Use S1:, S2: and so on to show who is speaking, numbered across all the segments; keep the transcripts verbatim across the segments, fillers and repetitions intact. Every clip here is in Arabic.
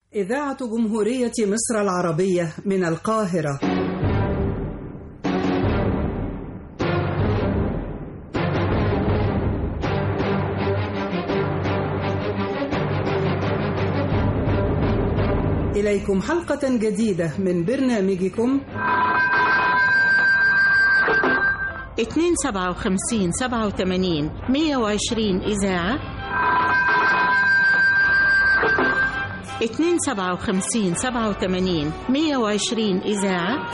S1: إذاعة جمهورية مصر العربية من القاهرة. إليكم حلقة جديدة من برنامجكم
S2: اتنين سبعة وخمسين سبعة وثمانين مية وعشرين إذاعة، اتنين سبعة وخمسين سبعة وثمانين مية وعشرين إذاعة.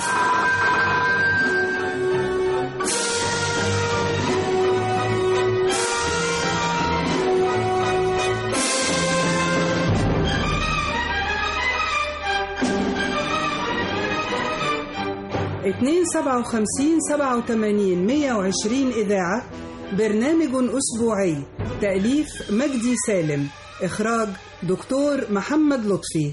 S1: اتنين سبعة وخمسين سبعة وثمانين مية وعشرين إذاعة، برنامج أسبوعي، تأليف مجدي سالم، إخراج دكتور محمد لطفي.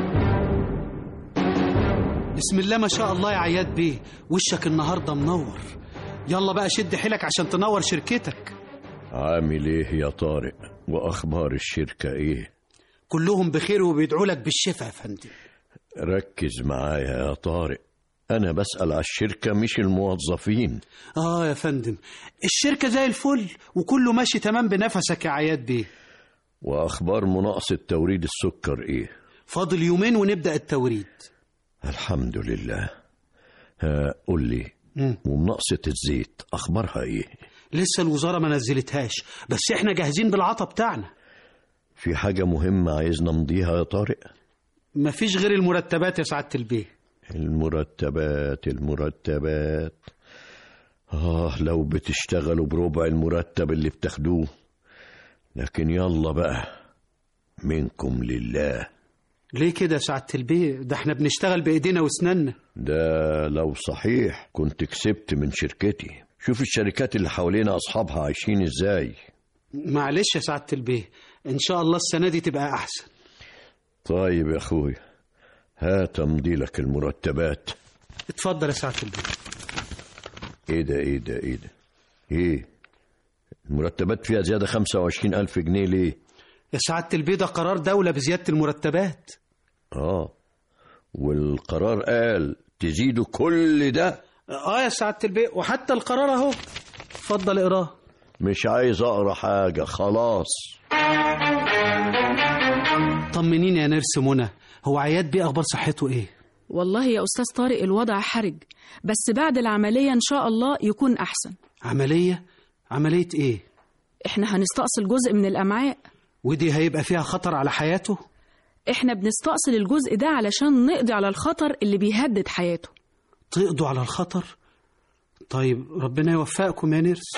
S3: بسم الله ما شاء الله يا عياد بيه، وشك النهاردة منور. يلا بقى شد حيلك عشان تنور شركتك.
S4: عامل ايه يا طارق؟ واخبار الشركة ايه؟
S3: كلهم بخير وبيدعوا لك بالشفاء يا فندم.
S4: ركز معايا يا طارق، انا بسأل على الشركة مش الموظفين.
S3: اه يا فندم، الشركة زي الفل وكله ماشي تمام بنفسك يا عياد بيه.
S4: واخبار مناقصة توريد السكر ايه؟
S3: فاضل يومين ونبدأ التوريد.
S4: الحمد لله. ها قول لي، ومناقصة الزيت اخبارها ايه؟
S3: لسه الوزارة ما نزلتهاش، بس احنا جاهزين بالعطا بتاعنا.
S4: في حاجة مهمة عايزنا نمضيها يا طارق؟
S3: مفيش غير المرتبات يا سعادة البيه.
S4: المرتبات المرتبات آه لو بتشتغلوا بربع المرتب اللي بتاخدوه، لكن يلا بقى منكم لله.
S3: ليه كده يا سعادة البيه؟ ده احنا بنشتغل بإيدينا واسناننا.
S4: ده لو صحيح كنت كسبت من شركتي. شوف الشركات اللي حوالينا أصحابها عايشين ازاي.
S3: معلش يا سعادة البيه، إن شاء الله السنة دي تبقى أحسن.
S4: طيب يا أخوي، هات امضي لك المرتبات.
S3: اتفضل يا سعادة البيه.
S4: ايه ده ايه ده ايه ده ايه المرتبات فيها زيادة خمسة وعشرين ألف جنيه ليه؟
S3: يا سعادة البيه ده قرار دولة بزيادة المرتبات.
S4: اه والقرار قال تزيدوا كل ده؟
S3: اه يا سعادة البيه، وحتى القرار اهو، اتفضل اقراه.
S4: مش عايز اقرا حاجة خلاص.
S3: طمنيني يا نرس منى، هو عياد بيه اخبار صحته ايه؟
S5: والله يا أستاذ طارق الوضع حرج، بس بعد العملية إن شاء الله يكون أحسن.
S3: عملية؟ عملية إيه؟
S5: إحنا هنستأصل جزء من الأمعاء.
S3: ودي هيبقى فيها خطر على حياته؟
S5: إحنا بنستأصل الجزء ده علشان نقضي على الخطر اللي بيهدد حياته.
S3: تقضوا على الخطر؟ طيب ربنا يوفقكم يا نرس.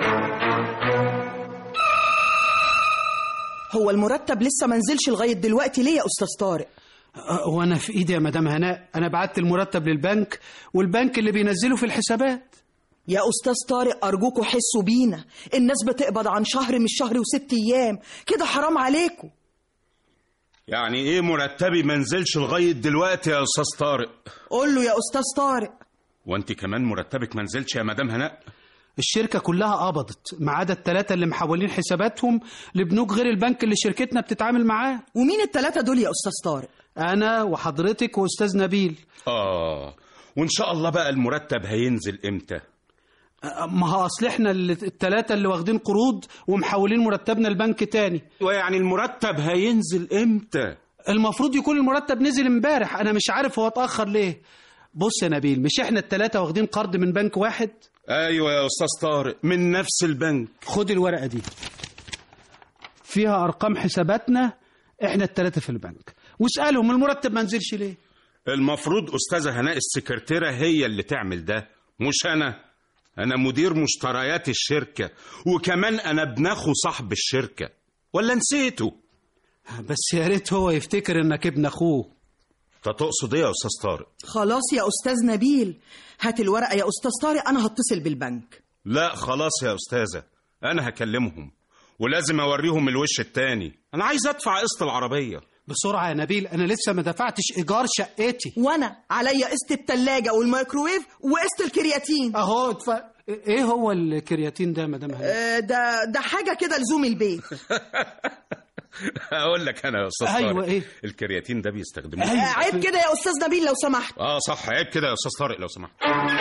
S6: هو المرتب لسه منزلش لغاية دلوقتي ليه يا أستاذ طارق؟
S3: وانا في ايدي يا مدام هناء، انا بعت المرتب للبنك والبنك اللي بينزله في الحسابات.
S6: يا أستاذ طارق أرجوكوا حسوا بينا، الناس بتقبض عن شهر مش شهر وست أيام كده، حرام عليكم.
S7: يعني إيه مرتبي منزلش لغاية دلوقتي يا أستاذ طارق؟
S6: قول له يا أستاذ طارق.
S7: وانت كمان مرتبك منزلش يا مدام هناء؟
S3: الشركة كلها قبضت ما عدا الثلاثة اللي محولين حساباتهم لبنوك غير البنك اللي شركتنا بتتعامل معاه.
S6: ومين الثلاثة دول يا أستاذ طارق؟
S3: أنا وحضرتك وأستاذ نبيل.
S7: آه، وإن شاء الله بقى المرتب هينزل إمتى؟
S3: ما هو أصل إحنا الثلاثة اللي واخدين قروض ومحولين مرتبنا البنك تاني.
S7: ويعني المرتب هينزل إمتى؟
S3: المفروض يكون المرتب نزل امبارح، أنا مش عارف هو اتأخر ليه. بص يا نبيل، مش إحنا الثلاثة واخدين قرض من بنك واحد؟
S7: أيوة يا أستاذ طارق، من نفس البنك.
S3: خد الورقة دي فيها أرقام حساباتنا إحنا الثلاثة في البنك، واسألهم المرتب ما نزلش ليه.
S7: المفروض أستاذة هناء السكرتيرة هي اللي تعمل ده، مش أنا. أنا مدير مشتريات الشركة، وكمان أنا ابن أخو صاحب الشركة، ولا نسيته؟
S3: بس يا ريت هو يفتكر إنك ابن أخوه.
S7: أنت تقصد إيه يا أستاذ طارق؟
S6: خلاص يا أستاذ نبيل، هات الورقة يا أستاذ طارق، أنا هتصل بالبنك.
S7: لا خلاص يا أستاذة، أنا هكلمهم ولازم أوريهم الوش التاني. أنا عايز أدفع قسط العربية.
S3: بسرعة يا نبيل، أنا لسه ما دفعتش إيجار شقتي.
S6: وأنا عليا قسط التلاجة والميكروويف وقسط الكرياتين.
S3: أهو اتف... إيه هو الكرياتين ده يا مدام هناء؟
S6: آه ده ده حاجة كده لزوم البيت.
S7: اقول لك انا يا استاذ
S3: أيوة
S7: طارق،
S3: إيه؟
S7: الكرياتين ده بيستخدموه.
S3: أيوة.
S6: عيب كده يا استاذ نبيل لو سمحت.
S7: اه صح، عيب كده يا استاذ طارق لو سمحت.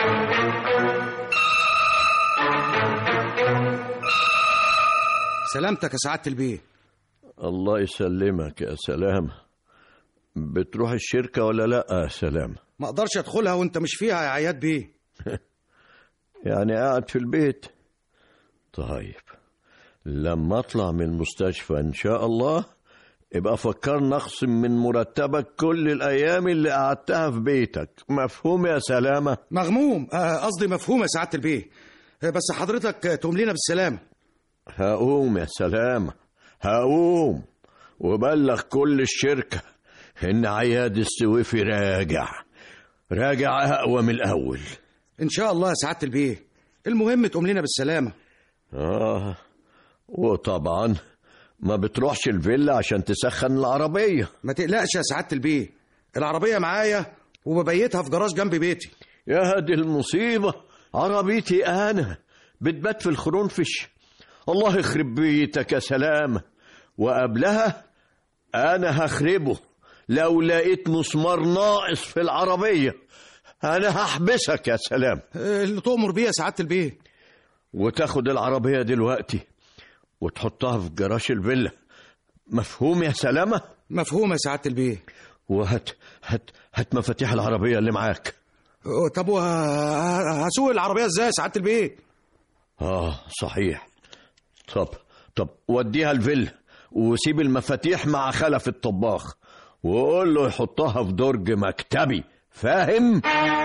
S8: سلامتك يا سعادة البيه.
S4: الله يسلمك يا سلام. بتروح الشركة ولا لا يا سلام؟
S8: ما اقدرش ادخلها وانت مش فيها يا عياد بيه.
S4: يعني قاعد في البيت؟ طيب لما اطلع من المستشفى ان شاء الله ابقى فكرنا اخصم من مرتبك كل الايام اللي قعدتها في بيتك. مفهوم يا سلامة؟
S8: مغموم، قصدي آه مفهوم يا سعادة البيه. بس حضرتك تقوم لنا بالسلامة.
S4: هقوم يا سلامة، هقوم وبلغ كل الشركة ان عياد السويفي راجع راجع اقوى من الاول
S8: ان شاء الله يا سعادة البيه. المهم تقوم لنا بالسلامة.
S4: اه وطبعا ما بتروحش الفيلا عشان تسخن العربية؟
S8: ما تقلقش يا سعادة البيه، العربية معايا وببيتها في جراج جنب بيتي.
S4: يا هدي المصيبة، عربيتي انا بتبات في الخرنفش. الله يخرب بيتك يا سلام. وقبلها انا هخربه لو لقيت مسمار ناقص في العربية. انا هحبسك يا سلام.
S8: اللي تؤمر بيه يا سعادة البيه.
S4: وتاخد العربية دلوقتي وتحطها في جراج الفيلا. مفهوم يا سلامة؟
S8: مفهوم يا سعادة البيه.
S4: وهات هات هات مفاتيح العربية اللي معاك.
S8: طب وهسوق العربية ازاي يا سعادة البيه؟
S4: اه صحيح. طب طب وديها الفيلا وسيب المفاتيح مع خلف الطباخ وقول له يحطها في درج مكتبي. فاهم؟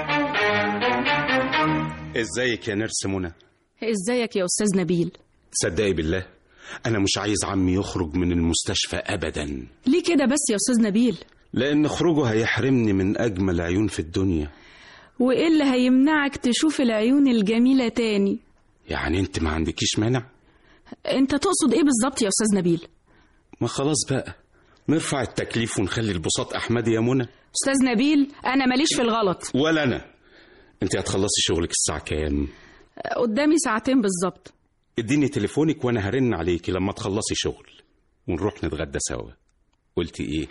S7: ازيك يا نرس منى؟
S5: ازيك يا استاذ نبيل؟
S7: تصدقي بالله انا مش عايز عمي يخرج من المستشفى ابدا.
S5: ليه كده بس يا استاذ نبيل؟
S7: لان خروجه هيحرمني من اجمل عيون في الدنيا.
S5: وايه اللي هيمنعك تشوف العيون الجميلة تاني؟
S7: يعني انت ما عندكيش مانع؟
S5: انت تقصد ايه بالظبط يا استاذ نبيل؟
S7: ما خلاص بقى نرفع التكليف ونخلي البساط احمدي يا منى.
S5: استاذ نبيل انا ماليش في الغلط.
S7: ولا انا. انت هتخلصي شغلك الساعة كام؟
S5: قدامي ساعتين بالظبط.
S7: اديني تليفونك وانا هرن عليكي لما تخلصي شغل ونروح نتغدى سوا. قلتي ايه؟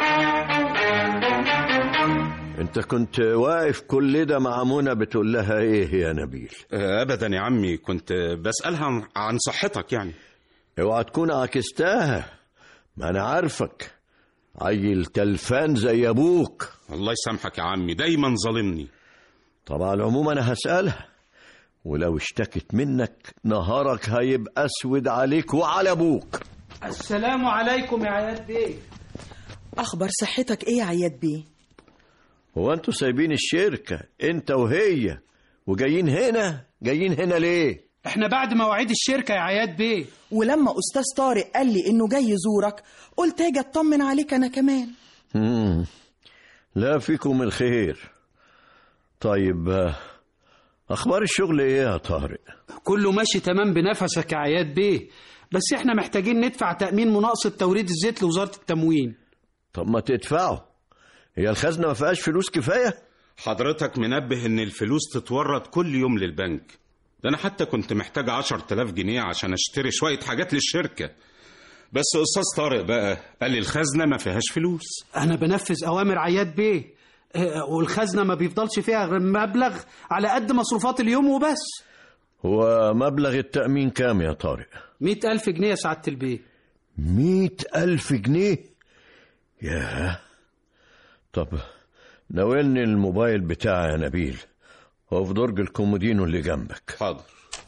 S4: انت كنت واقف كل ده مع منى بتقول لها ايه يا نبيل؟
S7: ابدا يا عمي، كنت بسألها عن صحتك يعني.
S4: اوعى تكون عكستها، ما انا عارفك عيل تلفان زي ابوك.
S7: الله يسامحك يا عمي، دايما ظالمني.
S4: طبعا العموم انا هسألها، ولو اشتكت منك نهارك هيبقى اسود عليك وعلى ابوك.
S3: السلام عليكم يا عياد بيه.
S6: اخبار صحتك ايه يا عياد بيه؟
S4: هو انتوا سايبين الشركة انت وهي وجايين هنا؟ جايين هنا ليه؟
S3: احنا بعد مواعيد الشركة يا عياد بيه.
S6: ولما استاذ طارق قال لي انه جاي يزورك قلت اجي اطمن عليك انا كمان.
S4: مم. لا فيكم الخير. طيب اخبار الشغل ايه يا طارق؟
S3: كله ماشي تمام بنفسك يا عياد بيه، بس احنا محتاجين ندفع تأمين مناقصة توريد الزيت لوزارة التموين.
S4: طب ما تدفعوا، هي الخزنة ما فيهاش فلوس كفاية؟
S7: حضرتك منبه ان الفلوس تتورد كل يوم للبنك. ده انا حتى كنت محتاج عشر تلاف جنيه عشان اشتري شوية حاجات للشركة، بس استاذ طارق بقى قال لي الخزنة ما فيهاش فلوس.
S3: انا بنفذ اوامر عياد بيه، والخزنة ما بيفضلش فيها غير مبلغ على قد مصروفات اليوم وبس.
S4: هو مبلغ التأمين كام يا طارق؟
S3: مئة ألف جنيه يا سعادة البيه.
S4: مئة ألف جنيه؟ ياه. طب ناولني الموبايل بتاعي يا نبيل، هو في درج الكومودينو اللي جنبك.
S7: حاضر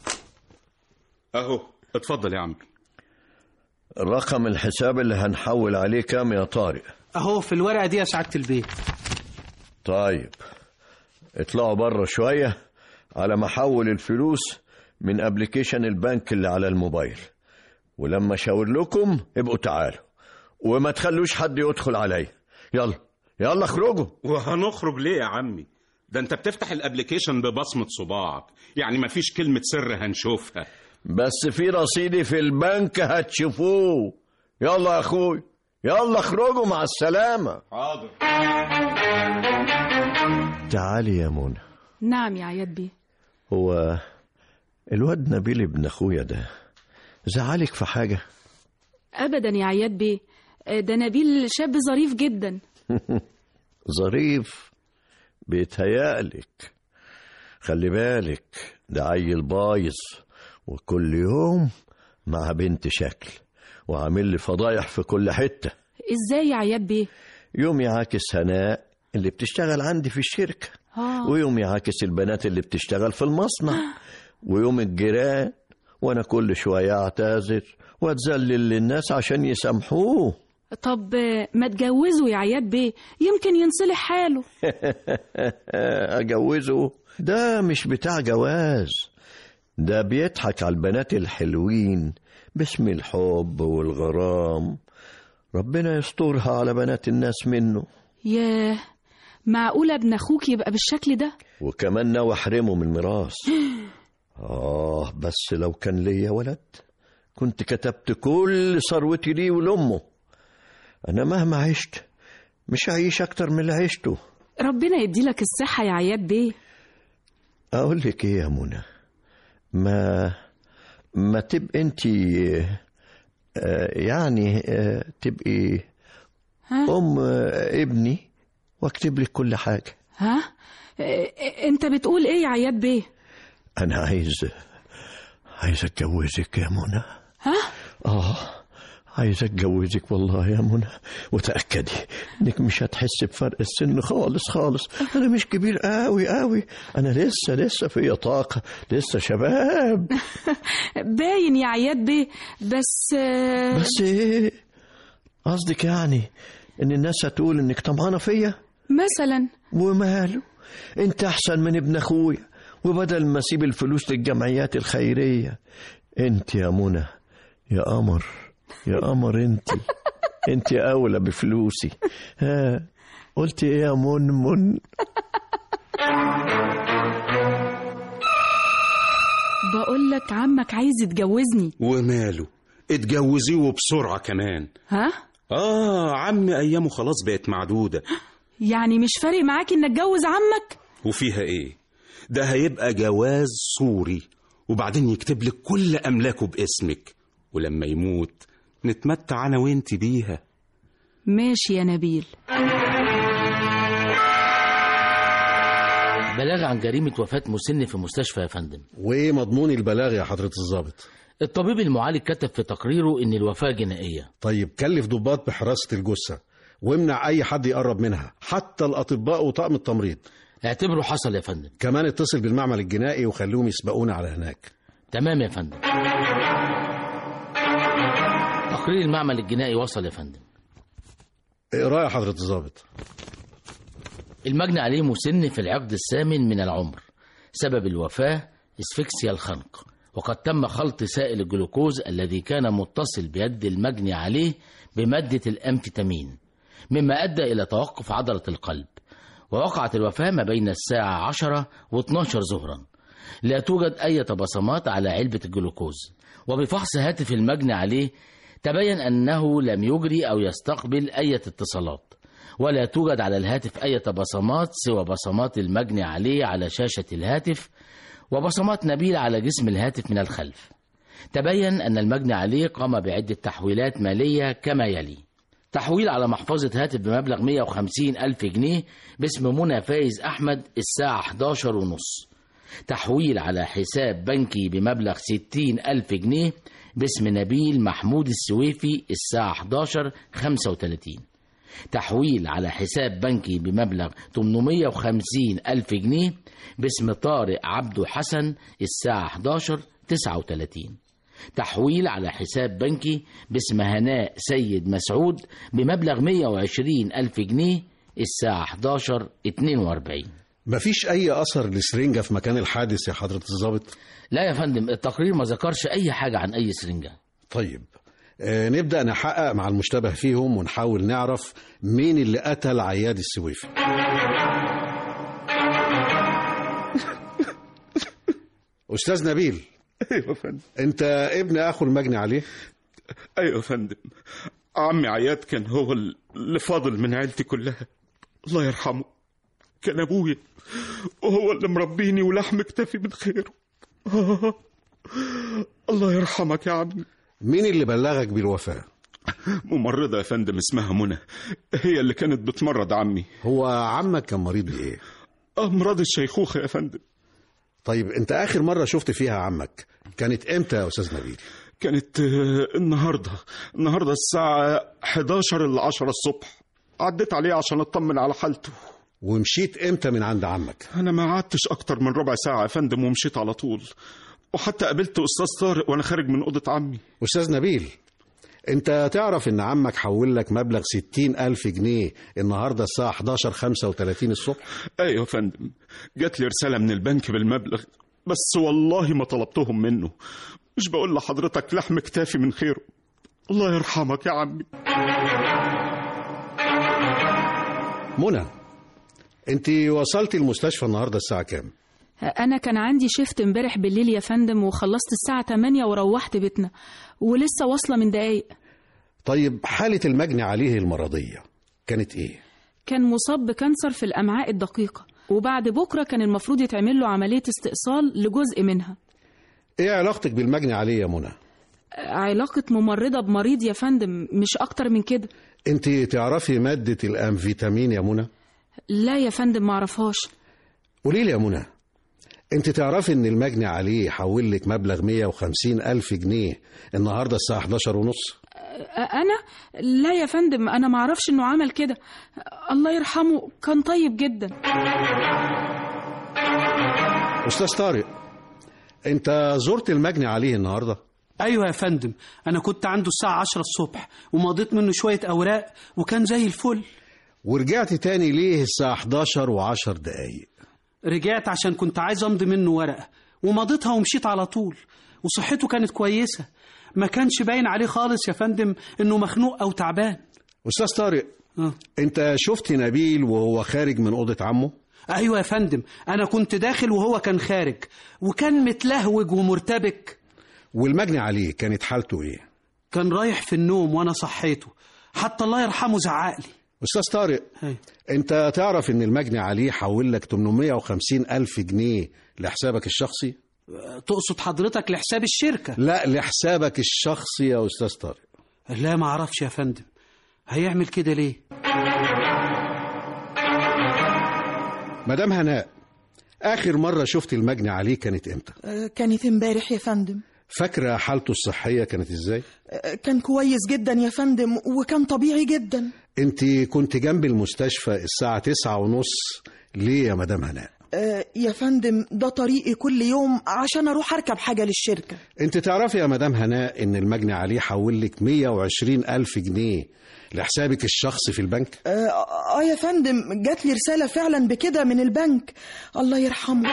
S7: اهو، اتفضل يا عمي.
S4: رقم الحساب اللي هنحول عليه كام يا طارق؟
S3: اهو في الورقة دي يا سعادة البيه.
S4: طيب اطلعوا بره شوية على ما احول الفلوس من ابليكيشن البنك اللي على الموبايل، ولما اشاور لكم ابقوا تعالوا وما تخلوش حد يدخل عليا. يلا يلا اخرجوا.
S7: وهنخرج ليه يا عمي؟ ده انت بتفتح الابليكيشن ببصمة صباعك، يعني مفيش كلمة سر هنشوفها.
S4: بس في رصيدي في البنك هتشوفوه. يلا يا اخوي يلا اخرجوا، مع السلامة.
S7: حاضر.
S4: تعالي يا منى.
S5: نعم يا عياد بيه.
S4: هو الواد نبيل ابن اخويا ده زعلك في حاجة؟
S5: ابدا يا عياد بيه، ده نبيل شاب ظريف جدا.
S4: ظريف؟ بيتهيألك. خلي بالك، ده عيل بايظ وكل يوم مع بنت شكل وعامل لي فضايح في كل حتة.
S5: ازاي يا عياد بيه؟
S4: يوم يعاكس هناء اللي بتشتغل عندي في الشركة،
S5: آه.
S4: ويوم يعاكس البنات اللي بتشتغل في المصنع، ويوم الجيران، وانا كل شوية اعتذر واتذلل للناس عشان يسامحوه.
S5: طب ما تجوزه يا عياد بيه، يمكن ينصلح حاله.
S4: اجوزه؟ ده مش بتاع جواز، ده بيضحك على البنات الحلوين باسم الحب والغرام. ربنا يسترها على بنات الناس منه.
S5: ياه، معقولة ابن أخوك يبقى بالشكل ده؟
S4: وكمان ناوي أحرمه من الميراث. آه بس لو كان ليا ولد كنت كتبت كل ثروتي ليه ولأمه. أنا مهما عشت مش هعيش أكتر من اللي عشته.
S5: ربنا يديلك الصحة يا عياد بيه.
S4: أقول لك إيه يا منى، ما ما تبقى أنتي آه يعني آه تبقي ها؟ أم آه ابني واكتب لك كل حاجة.
S5: ها؟ انت بتقول ايه يا عياد بيه؟
S4: انا عايز عايز اتجوزك يا منى.
S5: ها؟
S4: اه عايز اتجوزك والله يا منى، وتأكدي انك مش هتحس بفرق السن خالص خالص. انا مش كبير قوي قوي، انا لسه لسه في طاقة، لسه شباب.
S5: باين يا عياد بيه، بس
S4: بس ايه قصدك؟ يعني ان الناس هتقول انك طمعانة فيا
S5: مثلا؟
S4: وماله، انت احسن من ابن اخويا، وبدل ما اسيب الفلوس للجمعيات الخيرية، انت يا منى يا قمر يا قمر، انت انت اولى بفلوسي. ها قلت ايه يا من من؟
S5: بقول لك عمك عايز يتجوزني.
S7: وماله، اتجوزيه وبسرعة كمان.
S5: ها؟
S7: اه عمي ايامه خلاص بقت معدودة.
S5: يعني مش فارق معاك ان اتجوز عمك؟
S7: وفيها ايه، ده هيبقى جواز صوري، وبعدين يكتب لك كل املاكه باسمك، ولما يموت نتمتع انا وانت بيها.
S5: ماشي يا نبيل.
S9: بلاغ عن جريمة وفاة مسن في مستشفى يا فندم.
S8: وايه مضمون البلاغ يا حضرة الضابط؟
S9: الطبيب المعالج كتب في تقريره ان الوفاة جنائية.
S8: طيب كلف ضباط بحراسة الجثة وامنع اي حد يقرب منها، حتى الاطباء وطاقم التمريض.
S9: اعتبره حصل يا فندم.
S8: كمان اتصل بالمعمل الجنائي وخليهم يسبقونا على هناك.
S9: تمام يا فندم. تقرير المعمل الجنائي وصل يا فندم.
S8: اقرأ يا حضرة الضابط.
S9: المجني عليه مسن في العقد الثامن من العمر. سبب الوفاة اسفكسيا الخنق، وقد تم خلط سائل الجلوكوز الذي كان متصل بيد المجني عليه بمادة الأمفيتامين، مما أدى إلى توقف عضلة القلب. ووقعت الوفاة ما بين الساعة عشرة واثني عشر ظهرا. لا توجد أي بصمات على علبة الجلوكوز، وبفحص هاتف المجني عليه تبين أنه لم يجري أو يستقبل أي اتصالات، ولا توجد على الهاتف أي بصمات سوى بصمات المجني عليه على شاشة الهاتف وبصمات نبيل على جسم الهاتف من الخلف. تبين أن المجني عليه قام بعدة تحويلات مالية كما يلي: تحويل على محفظة هاتف بمبلغ مئة وخمسين ألف جنيه باسم منى فايز أحمد الساعة إحدى عشر ونص. تحويل على حساب بنكي بمبلغ ستين ألف جنيه باسم نبيل محمود السويفي الساعة إحدى عشر خمسة وثلاثين. تحويل على حساب بنكي بمبلغ ثمانمئة وخمسين ألف جنيه باسم طارق عبده حسن الساعة إحدى عشر تسعة وثلاثين. تحويل على حساب بنكي باسم هناء سيد مسعود بمبلغ مئة وعشرين ألف جنيه الساعة إحدى عشر اثنين وأربعين.
S8: مفيش أي أثر لسرنجة في مكان الحادث يا حضرة الضابط؟
S9: لا يا فندم، التقرير ما ذكرش أي حاجة عن أي سرنجة.
S8: طيب آه نبدأ نحقق مع المشتبه فيهم ونحاول نعرف مين اللي قتل عياد السويفي. أستاذ نبيل.
S7: ايوه يا فندم.
S8: انت ابن اخو المجني عليه؟
S7: ايوه يا فندم، عمي عياد كان هو اللي فاضل من عيلتي كلها، الله يرحمه، كان ابويا وهو اللي مربيني ولحم اكتفي من خيره. آه. الله يرحمك يا عمي.
S8: مين اللي بلغك بالوفاة؟
S7: ممرضة يا فندم اسمها منى، هي اللي كانت بتمرض عمي.
S8: هو عمك كان مريض بإيه؟
S7: أمراض الشيخوخة يا فندم.
S8: طيب أنت آخر مرة شفت فيها عمك كانت إمتى يا أستاذ نبيل؟
S7: كانت النهاردة النهاردة الساعة حداشر إلى عشرة الصبح. عديت عليه عشان أطمن على حالته.
S8: ومشيت إمتى من عند عمك؟
S7: أنا ما قعدتش أكتر من ربع ساعة يا فندم ومشيت على طول، وحتى قابلت أستاذ طارق وأنا خارج من أوضة عمي.
S8: أستاذ نبيل، أنت تعرف إن عمك حول لك مبلغ ستين ألف جنيه النهاردة الساعة حداشر خمسة وثلاثين الصبح؟
S7: أيوة يا فندم، جات لي رسالة من البنك بالمبلغ، بس والله ما طلبتهم منه. مش بقول لحضرتك لحم كتافي من خيره. الله يرحمك يا عمي.
S8: منى، أنت وصلت المستشفى النهاردة الساعة كام؟
S5: أنا كان عندي شيفت امبارح بالليل يا فندم، وخلصت الساعة تمانية وروحت بيتنا، ولسه واصلة من دقايق.
S8: طيب حالة المجني عليه المرضية كانت إيه؟
S5: كان مصاب بكانسر في الأمعاء الدقيقة، وبعد بكرة كان المفروض يتعمل له عملية استئصال لجزء منها.
S8: إيه علاقتك بالمجني عليه يا منى؟
S5: علاقة ممرضة بمريض يا فندم، مش أكتر من كده.
S8: أنت تعرفي مادة الأمفيتامين يا منى؟
S5: لا يا فندم، معرفهاش.
S8: قولي لي يا منى، أنت تعرفي إن المجني عليه حول لك مبلغ مية وخمسين ألف جنيه النهاردة الساعة حداشر ونص؟
S5: أنا؟ لا يا فندم، أنا معرفش إنه عمل كده. الله يرحمه، كان طيب جدا.
S8: أستاذ طارق، أنت زرت المجني عليه النهاردة؟
S3: أيوة يا فندم، أنا كنت عنده الساعة عشرة الصبح ومضيت منه شوية أوراق وكان زي الفل.
S8: ورجعت تاني ليه الساعة حداشر وعشر دقايق؟
S3: رجعت عشان كنت عايز أمضي منه ورقة ومضيتها ومشيت على طول، وصحته كانت كويسة، ما كانش باين عليه خالص يا فندم إنه مخنوق أو تعبان.
S8: أستاذ طارق،
S3: أه.
S8: أنت شفت نبيل وهو خارج من أوضة عمه؟
S3: أيوة يا فندم، أنا كنت داخل وهو كان خارج، وكان متلهوج ومرتبك.
S8: والمجني عليه كانت حالته إيه؟
S3: كان رايح في النوم وأنا صحيته، حتى الله يرحمه زعقلي.
S8: أستاذ طارق، هي. أنت تعرف إن المجني عليه حول لك ثمانمية وخمسين ألف جنيه لحسابك الشخصي؟
S3: تقصد حضرتك لحساب الشركة؟
S8: لا، لحسابك الشخصي يا أستاذ طارق.
S3: لا، ما أعرفش يا فندم، هيعمل كده ليه؟
S8: مدام هناء، آخر مرة شفت المجني عليه كانت إمتى؟
S6: أه كانت امبارح يا فندم.
S8: فاكرة حالته الصحية كانت إزاي؟
S6: أه كان كويس جدا يا فندم، وكان طبيعي جدا.
S8: أنت كنت جنب المستشفى الساعة تسعة ونص ليه يا مدام هناء؟
S6: أه يا فندم، ده طريقي كل يوم عشان أروح أركب حاجة للشركة.
S8: أنت تعرفي يا مدام هناء إن المجني عليه حول لك مية وعشرين ألف جنيه لحسابك الشخصي في البنك؟
S6: آه, آه يا فندم، جات لي رسالة فعلا بكده من البنك. الله يرحمه.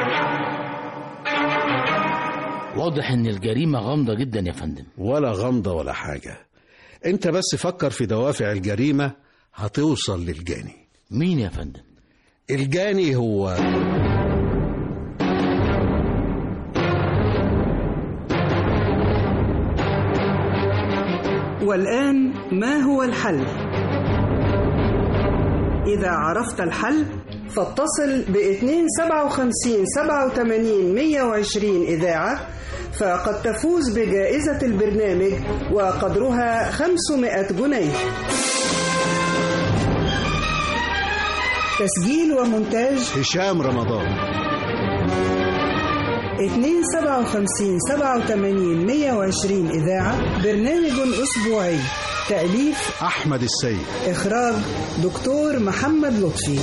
S9: واضح إن الجريمة غامضة جدا يا فندم.
S8: ولا غامضة ولا حاجة، أنت بس فكر في دوافع الجريمة هتوصل للجاني.
S9: مين يا فندم؟
S8: الجاني هو
S1: والآن ما هو الحل؟ إذا عرفت الحل فاتصل باثنين سبعة وخمسين سبعة وثمانين مية وعشرين إذاعة، فقد تفوز بجائزة البرنامج وقدرها خمسمائة جنيه. تسجيل ومونتاج
S8: هشام رمضان.
S1: اثنين سبعة وخمسين سبعة وثمانين مية وعشرين إذاعة، برنامج أسبوعي، تأليف
S8: أحمد السيد،
S1: إخراج دكتور محمد لطفي.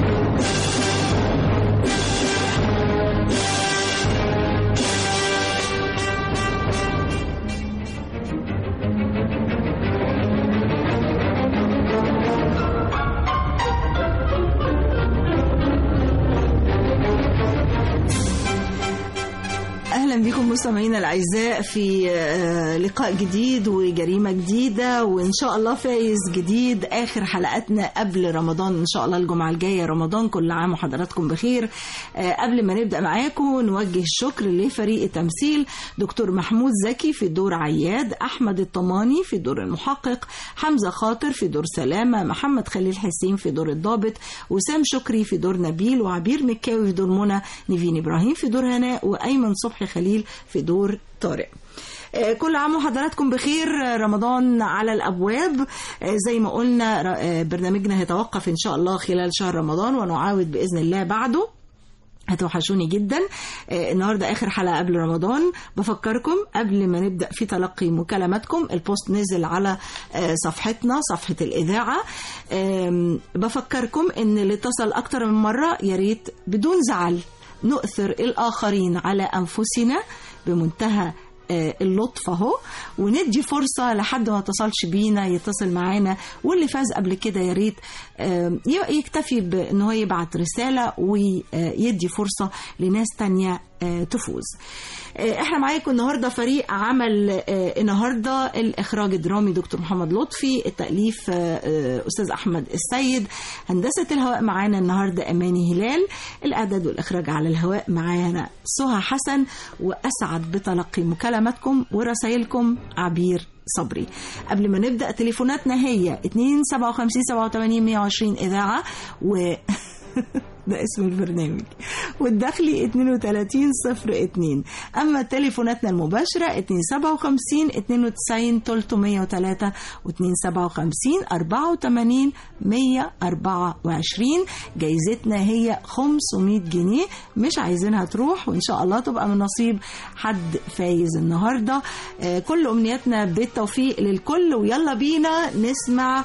S10: أهلا بكم مستمعينا الأعزاء في لقاء جديد وجريمة جديدة، وإن شاء الله فايز جديد. آخر حلقاتنا قبل رمضان إن شاء الله، الجمعة الجاية رمضان، كل عام وحضراتكم بخير. قبل ما نبدأ معاكم نوجه الشكر لفريق التمثيل: دكتور محمود زكي في دور عياد، أحمد الطماني في دور المحقق، حمزة خاطر في دور سلامة، محمد خليل حسين في دور الضابط، وسام شكري في دور نبيل، وعبير مكاوي في دور منى، نيفين إبراهيم في دور هناء، وأيمن صبحي خليل في دور طارق. كل عام وحضراتكم بخير. رمضان على الأبواب. زي ما قلنا برنامجنا هيتوقف إن شاء الله خلال شهر رمضان ونعاود بإذن الله بعده. هتوحشوني جدا. النهاردة آخر حلقة قبل رمضان. بفكركم قبل ما نبدأ في تلقي مكالماتكم، البوست نزل على صفحتنا صفحة الإذاعة. بفكركم إن اللي اتصل أكتر من مرة ياريت بدون زعل نؤثر الآخرين على أنفسنا بمنتهى اللطف اهو، وندي فرصة لحد ما اتصلش بينا يتصل معانا، واللي فاز قبل كده يا ريت يكتفي بأنه هو يبعت رسالة ويدي فرصة لناس تانية تفوز. احنا معاكم النهارده فريق عمل النهارده الاخراج الدرامي دكتور محمد لطفي، التاليف استاذ احمد السيد، هندسه الهواء معانا النهارده اماني هلال، الاعداد والاخراج على الهواء معانا سهى حسن، واسعد بتلقي مكالماتكم ورسائلكم عبير صبري. قبل ما نبدا تليفوناتنا هي اتنين سبعة وخمسين سبعة وتمانين مية وعشرين اذاعه و ده اسم البرنامج، والداخلي اتنين وتلاتين صفر اتنين. اما تليفوناتنا المباشره اتنين سبعة وخمسين اتنين وتسعين تلتمية وتلاتة واتنين سبعة وخمسين اربعة وتمانين مية اربعة وعشرين. جايزتنا هي خمسمية جنيه، مش عايزينها تروح، وان شاء الله تبقى من نصيب حد فايز النهارده. آه كل امنياتنا بالتوفيق للكل. ويلا بينا نسمع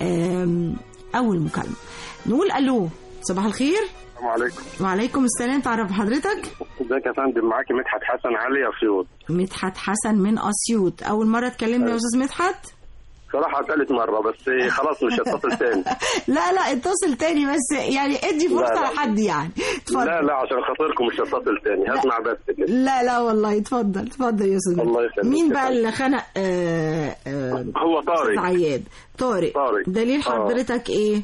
S10: آه اول مكالمه. نقول الو. صباح الخير.
S11: السلام عليكم.
S10: وعليكم السلام. تعرف حضرتك؟
S11: ازيك يا فندم؟ معاكي مدحت حسن علي اسيوط.
S10: مدحت حسن من اسيوط. اول مره تكلمني يا استاذ مدحت؟
S11: صراحه ثالث مره، بس خلاص مش هتصل تاني.
S10: لا لا اتصل تاني، بس يعني ادي فرصه لحد يعني.
S11: اتفضل. لا لا عشان خاطركم مش هتصل تاني، هسمع بس كده.
S10: لا لا والله اتفضل اتفضل يا استاذ.
S11: الله يخليك.
S10: مين بقى اللي خنق؟ آه آه
S11: هو طارق
S10: عياد. طارق.
S11: طارق.
S10: دليل حضرتك آه. ايه؟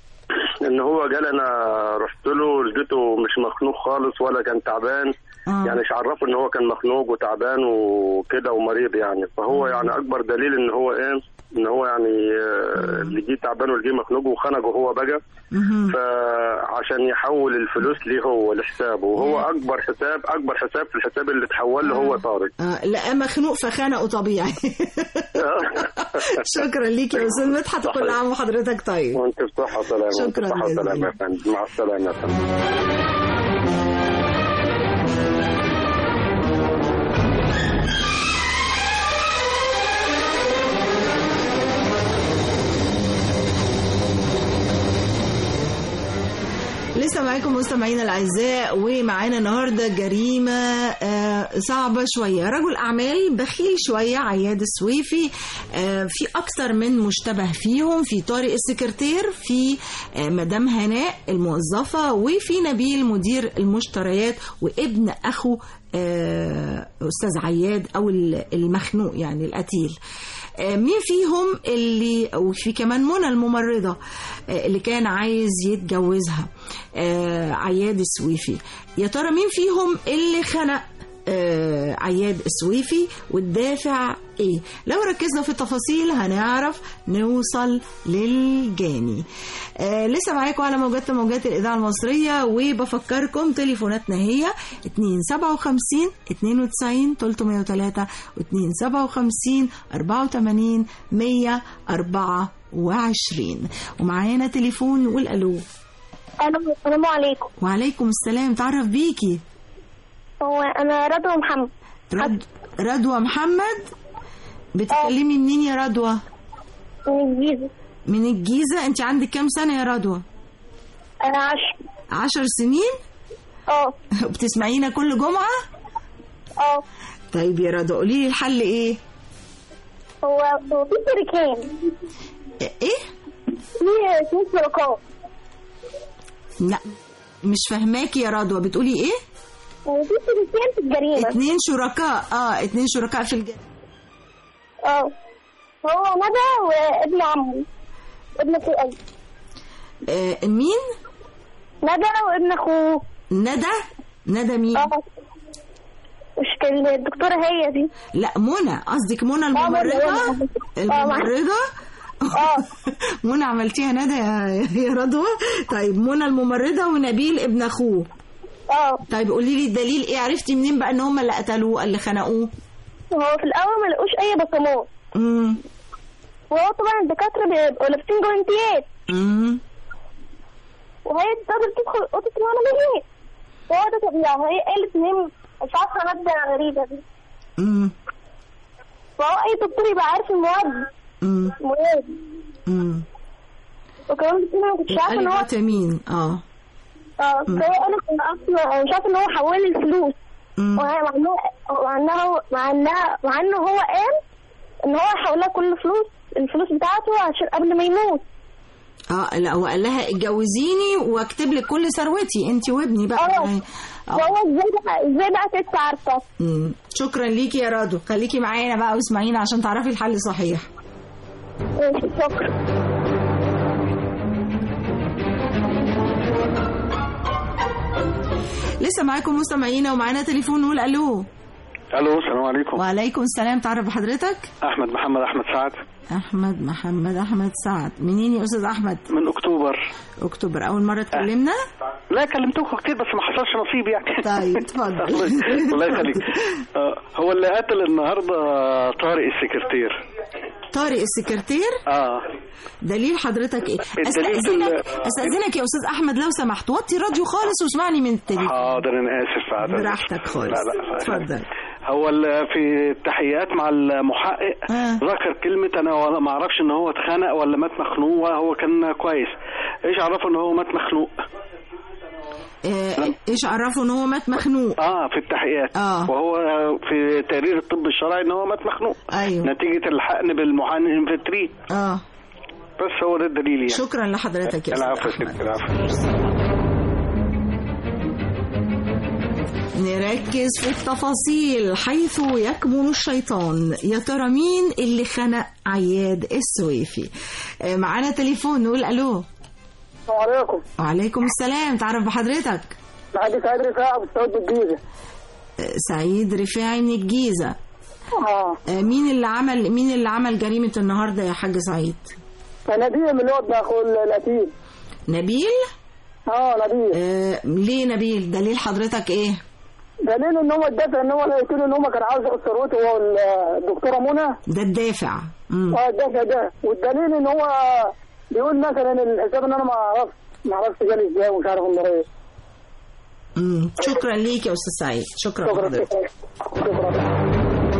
S11: ان هو جال، انا رحت له لقيته مش مخنوق خالص ولا كان تعبان. آه. يعني مش عرفه ان هو كان مخنوق وتعبان وكده ومريض يعني. فهو آه. يعني اكبر دليل ان هو ايه، ان هو يعني آه. اللي جه تعبان واللي جه مخنوق وخنقه هو بقى. فعشان يحول الفلوس ليه هو لحسابه، وهو آه. اكبر حساب اكبر حساب في الحساب اللي اتحول له آه. هو طارق.
S10: آه. لا مخنوق فخنقه طبيعي. شكرا ليك يا استاذ مدحت، كل عام وحضرتك طيب.
S11: وانت بصحه وسلامه.
S10: شكرا.
S11: بصحه وسلامه يا فندم. مع السلامه يا فندم.
S10: لسه معاكم مستمعينا الاعزاء، ومعانا النهارده جريمه آه صعبه شويه. رجل اعمال بخيل شويه، عياد السويفي. آه في اكثر من مشتبه فيهم، في طارق السكرتير، في آه مدام هناء الموظفه، وفي نبيل مدير المشتريات، وابن اخو آه استاذ عياد او المخنوق يعني القتيل. مين فيهم اللي، وفي كمان منى الممرضة اللي كان عايز يتجوزها عياد السويفي. يا ترى مين فيهم اللي خنق عياد السويفي والدافع ايه؟ لو ركزنا في التفاصيل هنعرف نوصل للجاني. آه لسه معاكم على موجات موجات الإذاعة المصرية، وبفكركم تليفوناتنا هي اتنين سبعة وخمسين اتنين وتسعين تلتمية وتلاتة واتنين سبعة وخمسين اربعة وتمانين مية اربعة وعشرين. ومعانا تليفون نقول الو.
S12: الو السلام عليكم.
S10: وعليكم السلام. تعرف بيكي؟
S12: هو انا رضوى محمد.
S10: رد... رضوى محمد. بتكلمي منين يا رضوى؟
S12: من الجيزة.
S10: من الجيزة. انت عندك كام سنة يا رضوى؟
S12: انا عشر.
S10: عشر سنين؟
S12: اه.
S10: بتسمعينا كل جمعة؟
S12: اه.
S10: طيب يا رضوى قولي لي الحل ايه؟
S12: هو هو في شركان.
S10: ايه؟
S12: في اتنين شركاء.
S10: لا مش فاهماكي يا رضوى، بتقولي ايه؟
S12: هو في شركان في الجريمة.
S10: اتنين شركاء. اه اتنين شركاء في الجريمة.
S12: اه. هو ندى وابن عمه ابن اخوه.
S10: آه مين؟
S12: ندى وابن اخوه.
S10: ندى؟ ندى مين؟
S12: اه مش الدكتورة هي دي.
S10: لا منى، قصدك منى الممرضة. الممرضة.
S12: اه.
S10: منى عملتيها ندى يا رضوى. طيب منى الممرضة ونبيل ابن اخوه.
S12: اه.
S10: طيب قولي لي الدليل ايه؟ عرفتي منين بقى ان هم اللي قتلوه اللي خنقوه؟
S12: هو في الاول ما لقوش اي بصمات.
S10: امم
S12: وهو طبعا الدكاتره بيبقوا لابسين جوانتيات.
S10: امم
S12: وهي تقدر تدخل اوضه العمليات. وهو ده طبيعي، وهي قالت ان هي مش عارفه ماده غريبه دي.
S10: امم
S12: فهو اي دكتور يبقى عارف المواد.
S10: امم
S12: مواد.
S10: امم
S12: وكمان بتقول انا ما كنتش عارفه ان هو
S10: فيتامين اه
S12: اه فهي قالت ان اصلا مش عارفه ان هو حول الفلوس. وهي مع انه مع انه مع انها مع انه هو قال ان هو هيحول لها كل فلوس الفلوس بتاعته عشان قبل ما يموت.
S10: اه لا وقال لها اتجوزيني واكتب لك كل ثروتي انت وابني بقى.
S12: اه هو ازاي بقى ازاي بقى ست عارفه.
S10: امم شكرا ليكي يا رادو، خليكي معانا بقى واسمعينا عشان تعرفي الحل صحيح.
S12: ماشي شكرا.
S10: لسه معاكم مستمعينا ومعانا تليفون نقول الو.
S13: الو السلام عليكم.
S10: وعليكم السلام، تعرف بحضرتك؟
S13: احمد محمد احمد سعد.
S10: احمد محمد احمد سعد، منين يا استاذ احمد؟
S13: من اكتوبر.
S10: اكتوبر، اول مره اتكلمنا؟
S13: أه. لا كلمتوكم كتير بس ما حصلش نصيب يعني.
S10: طيب اتفضل.
S13: الله يخليك. هو اللي قتل النهارده طارق السكرتير.
S10: طارق السكرتير؟
S13: اه.
S10: دليل حضرتك ايه؟ استاذنك استاذنك يا استاذ احمد لو سمحت وطي الراديو خالص واسمعني من التليفون.
S13: حاضر انا اسف.
S10: براحتك خالص.
S13: لا لا
S10: اتفضل.
S13: هو في التحيات مع المحقق
S10: آه.
S13: ذكر كلمة أنا ما أعرفش إن هو اتخانق ولا مات مخنوق، هو كان كويس. إيش عرفه إن هو مات مخنوق؟
S10: آه إيش عرفه إن هو مات مخنوق؟
S13: آه في التحيات.
S10: آه.
S13: وهو في تقرير الطب الشرعي إن هو مات مخنوق.
S10: أيوه.
S13: نتيجة الحقن بالمحقن انفترين.
S10: آه.
S13: بس هو ده الدليل يعني.
S10: شكرا لحضرتك يا أستاذ.
S13: العفو العفو.
S10: نركز في التفاصيل حيث يكمن الشيطان. يا ترى مين اللي خنق عياد السويفي؟ معانا تليفون نقول الو.
S14: السلام عليكم.
S10: وعليكم السلام، تعرف بحضرتك؟
S14: معاك سعيد رفاعي ابو السعود من الجيزه.
S10: سعيد رفاعي من الجيزه.
S14: اه
S10: مين اللي عمل مين اللي عمل جريمه النهارده يا حاج سعيد؟
S14: نبيل من الواد ده اخو القتيل.
S10: نبيل؟
S14: اه نبيل.
S10: آه ليه نبيل؟ دليل حضرتك ايه؟
S14: دليل ان هو الدافع ان هو قلت له ان هم كان عاوز ياخد ثروته هو الدكتوره منى.
S10: ده الدافع.
S14: اه الدافع ده، والدليل ان هو بيقول مثلا الحساب ان انا ما اعرفش ما اعرفش جالي ازاي ومش عارف امال ايه.
S10: امم شكرا ليك يا استاذ سعيد. شكرا
S14: لحضرتك. شكرا.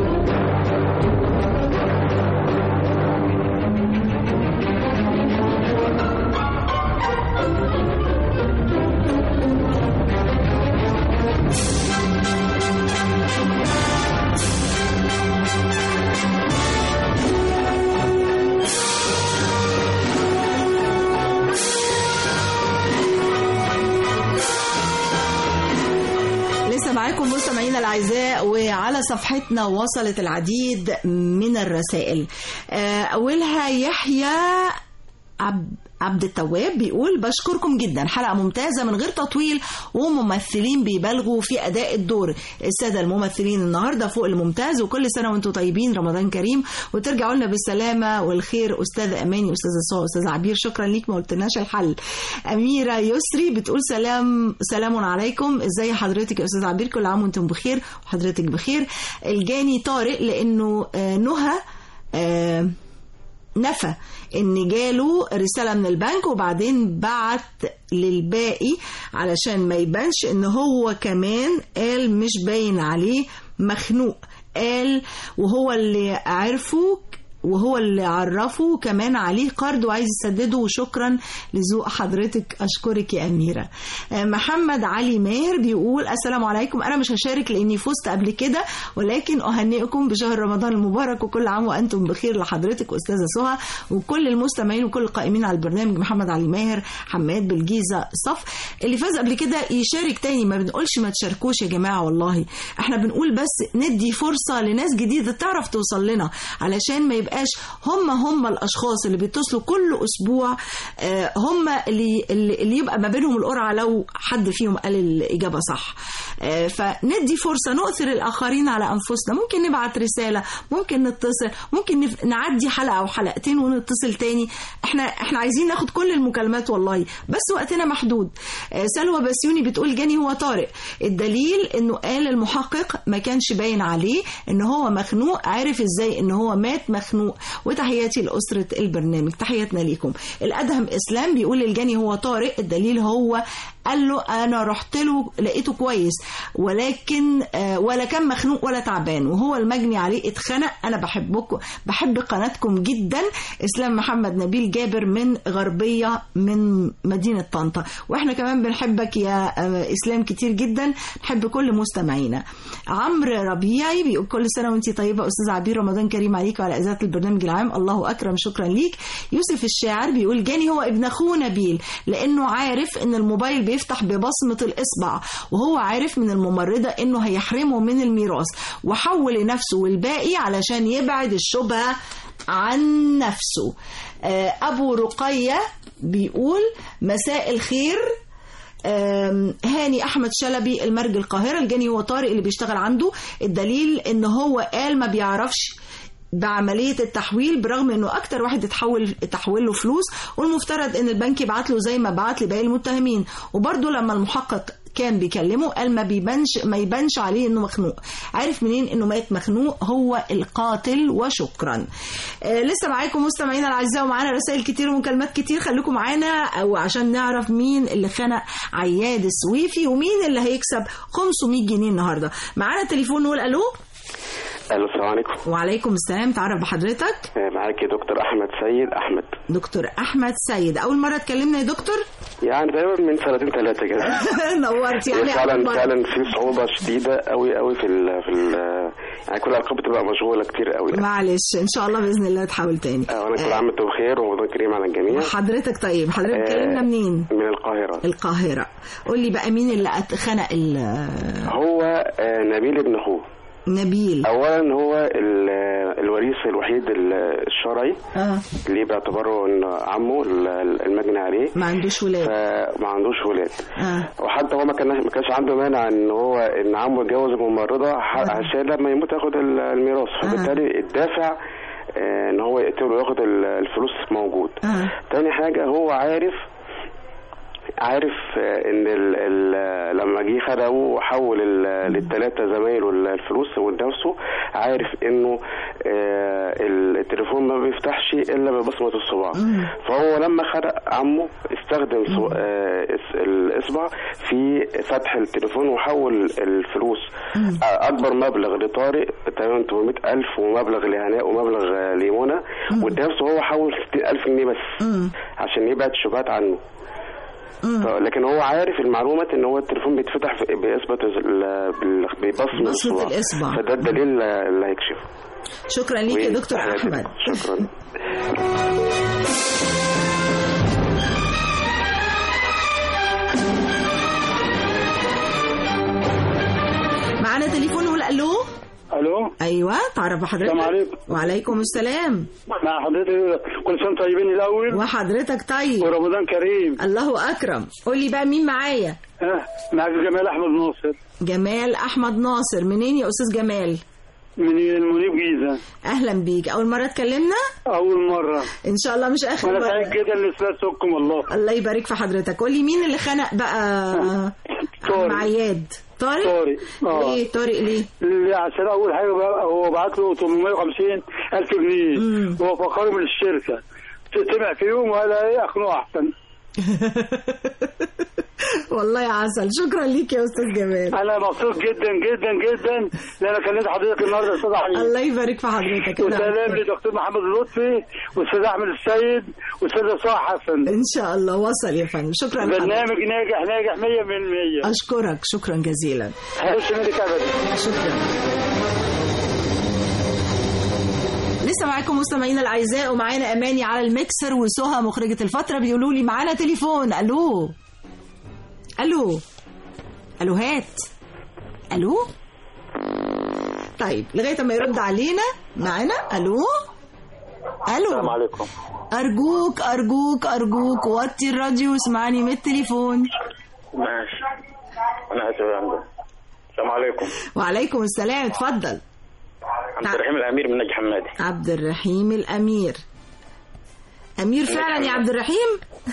S10: معاكم مستمعينا الاعزاء، وعلى صفحتنا وصلت العديد من الرسائل. اولها يحيى عبد عبد التواب بيقول بشكركم جدا، حلقة ممتازة من غير تطويل وممثلين بيبالغوا في أداء الدور. السادة الممثلين النهاردة فوق الممتاز، وكل سنة وانتم طيبين، رمضان كريم وترجعوا لنا بالسلامة والخير. أستاذ أماني، أستاذ الصوت، أستاذ عبير، شكرا ليك، ما قلتناش الحل. أميرة يسري بتقول سلام سلام عليكم، ازاي حضرتك يا أستاذ عبير؟ كل عام وانتم بخير وحضرتك بخير. الجاني طارق لأنه نهى آه نفى ان جاله رسالة من البنك وبعدين بعت للباقي علشان ما يبانش ان هو كمان قال مش باين عليه مخنوق، قال وهو اللي عرفه وهو اللي عرفه كمان عليه قرض وعايز يسدده، وشكرا لذوق حضرتك. أشكرك يا أميرة. محمد علي ماهر بيقول السلام عليكم، أنا مش هشارك لأني فزت قبل كده، ولكن أهنئكم بشهر رمضان المبارك وكل عام وأنتم بخير. لحضرتك أستاذة سهى وكل المستمعين وكل القائمين على البرنامج. محمد علي ماهر حماد بالجيزة صف. اللي فاز قبل كده يشارك تاني، ما بنقولش ما تشاركوش يا جماعة، والله احنا بنقول بس ندي فرصة لناس جديدة تعرف توصل لنا، علشان ما يبقى هم هم الأشخاص اللي بيتصلوا كل أسبوع هم اللي, اللي يبقى ما بينهم القرعة لو حد فيهم قال الإجابة صح. فندي فرصة نؤثر الآخرين على أنفسنا. ممكن نبعت رسالة، ممكن نتصل، ممكن نعدي حلقة أو حلقتين ونتصل تاني. احنا احنا عايزين ناخد كل المكالمات والله، بس وقتنا محدود. سلوى بسيوني بتقول جاني هو طارق، الدليل انه قال المحقق ما كانش باين عليه ان هو مخنوق، عارف ازاي ان هو مات مخنوق. وتحياتي لأسرة البرنامج، تحياتنا ليكم. الأدهم إسلام بيقول الجاني هو طارق، الدليل هو قال له أنا رحت له لقيته كويس ولكن آه ولا كان مخنوق ولا تعبان، وهو المجني عليه اتخنق. أنا بحبكم، بحب قناتكم جدا. إسلام محمد نبيل جابر من غربية من مدينة طنطا، وإحنا كمان بنحبك يا آه إسلام كتير جدا، نحب كل مستمعينا. عمرو ربيعي بيقول كل سنة وانتي طيبة أستاذ عبير، رمضان كريم عليك وعلى إذاعة البرنامج العام. الله أكرم، شكرا ليك. يوسف الشاعر بيقول جاني هو ابن أخوه نبيل، لأنه عارف إن الموبايل بيفتح ببصمة الإصبع، وهو عارف من الممرضة إنه هيحرمه من الميراث، وحول لنفسه والباقي علشان يبعد الشبهة عن نفسه. أبو رقية بيقول مساء الخير، هاني أحمد شلبي المرج القاهرة، الجاني هو طارق اللي بيشتغل عنده، الدليل إن هو قال ما بيعرفش بعملية التحويل برغم انه اكتر واحد اتحول تحويل له فلوس، والمفترض ان البنك يبعت له زي ما بعت لباقي المتهمين. وبرضه لما المحقق كان بيكلمه قال ما بيبانش ما يبانش عليه انه مخنوق. عارف منين انه مات مخنوق؟ هو القاتل. وشكرا. آه لسه معاكم مستمعينا الاعزاء، ومعانا رسائل كتير ومكالمات كتير. خليكم معانا او عشان نعرف مين اللي خنق عياد السويفي ومين اللي هيكسب خمسمية جنيه النهارده. معانا تليفون نقول الو.
S15: الو السلام عليكم.
S10: وعليكم السلام، تعرف بحضرتك؟
S15: معاكي دكتور احمد سيد احمد.
S10: دكتور احمد سيد، اول مره تكلمنا يا دكتور؟
S15: يعني تقريبا من سنتين ثلاثه كده.
S10: نورت. يعني
S15: فعلا فعلا في صعوبه شديده قوي قوي في ال في ال يعني كل الارقام بتبقى مشغوله كتير قوي.
S10: معلش ان شاء الله باذن الله تحاول تاني.
S15: اه انا كل عام وانتم بخير ورمضان كريم على الجميع.
S10: حضرتك طيب، حضرتك بتكلمنا
S15: آه
S10: منين؟
S15: من القاهره.
S10: القاهره. قول لي بقى مين اللي خنق ال
S15: هو آه نبيل ابن اخوه.
S10: نبيل
S15: اولا هو الوريث الوحيد الشرعي
S10: اه
S15: اللي باعتباره ان عمه المجني عليه
S10: ما عندوش ولاد،
S15: ما عندوش ولاد
S10: اه
S15: وحتى هو ما كان ما كانش عنده مانع ان هو ان عمه يتجوز الممرضه عشان لما يموت ياخد الميراث، فبالتالي الدافع ان هو يقتله وياخد الفلوس موجود.
S10: آه.
S15: تاني حاجه هو عارف عارف ان ال ال لما جه خده وحول للثلاثه زمايله الفلوس ولنفسه، عارف انه التليفون ما بيفتحش الا ببصمه الصباع، فهو لما خد عمه استخدم الاصبع في فتح التليفون وحول الفلوس اكبر مبلغ لطارق تقريبا ثمانمائة ألف ومبلغ لهناء ومبلغ لمنى، ولنفسه هو حول ستين ألف جنيه بس عشان يبعد الشبهات عنه. لكن هو عارف المعلومة ان هو التليفون بيتفتح بإثبات ببصمة
S10: الإصبع،
S15: فده الدليل اللي هيكشفه.
S10: شكرا ليك يا دكتور أحمد.
S15: شكرا.
S10: معانا تليفون نقول الو.
S14: الو
S10: ايوه، تعرف بحضرتك؟
S14: السلام عليكم.
S10: وعليكم السلام.
S14: مع حضرتك، كل سنه طيبين الاول
S10: وحضرتك طيب
S14: ورمضان كريم.
S10: الله اكرم. قول لي بقى مين معايا؟
S14: اه معاك جمال احمد ناصر.
S10: جمال احمد ناصر، منين يا استاذ جمال؟
S14: من المنيب جيزه.
S10: اهلا بيك، اول مره اتكلمنا؟
S14: اول مره
S10: ان شاء الله مش اخر
S14: مره.
S10: مره.
S14: انا سعيد جدا ان سمعتكم والله.
S10: الله يبارك في حضرتك. قول لي مين اللي خنق بقى
S14: طارق.
S10: عياد؟ طارق؟
S14: طارق اه
S10: ليه طارق ليه؟
S14: عشان اول حاجه بقى هو بعت له ثمانمائة وخمسين ألف جنيه وهو فقره من الشركه، سمع في يوم وقال ايه اخنقه احسن.
S10: والله يا عسل، شكرا ليك يا استاذ جمال.
S14: انا مبسوط جدا جدا جدا ان انا كلمت حضرتك النهارده يا استاذ علي.
S10: الله يبارك في حضرتك.
S14: وسلام لدكتور محمد اللطفي واستاذ احمد السيد واستاذ صاح حسن.
S10: ان شاء الله وصل يا فندم. شكرا
S14: لك. برنامج ناجح ناجح مية بالمية.
S10: اشكرك شكرا جزيلا.
S14: هلش منك ابدا.
S10: شكرا. لسه معاكم مستمعينا الاعزاء، ومعانا اماني على الميكسر وسهى مخرجه الفتره. بيقولوا لي معانا تليفون. الو الو الو هات الو. طيب لغايه ما يرد علينا. معانا الو الو.
S16: السلام عليكم.
S10: ارجوك ارجوك ارجوك وطي الراديو واسمعني من التليفون.
S16: ماشي. انا اسف يا فندم. السلام عليكم.
S10: وعليكم السلام، اتفضل.
S16: عبد الرحيم الأمير من نجي حمادي.
S10: عبد الرحيم الأمير. أمير فعلا يا عبد الرحيم؟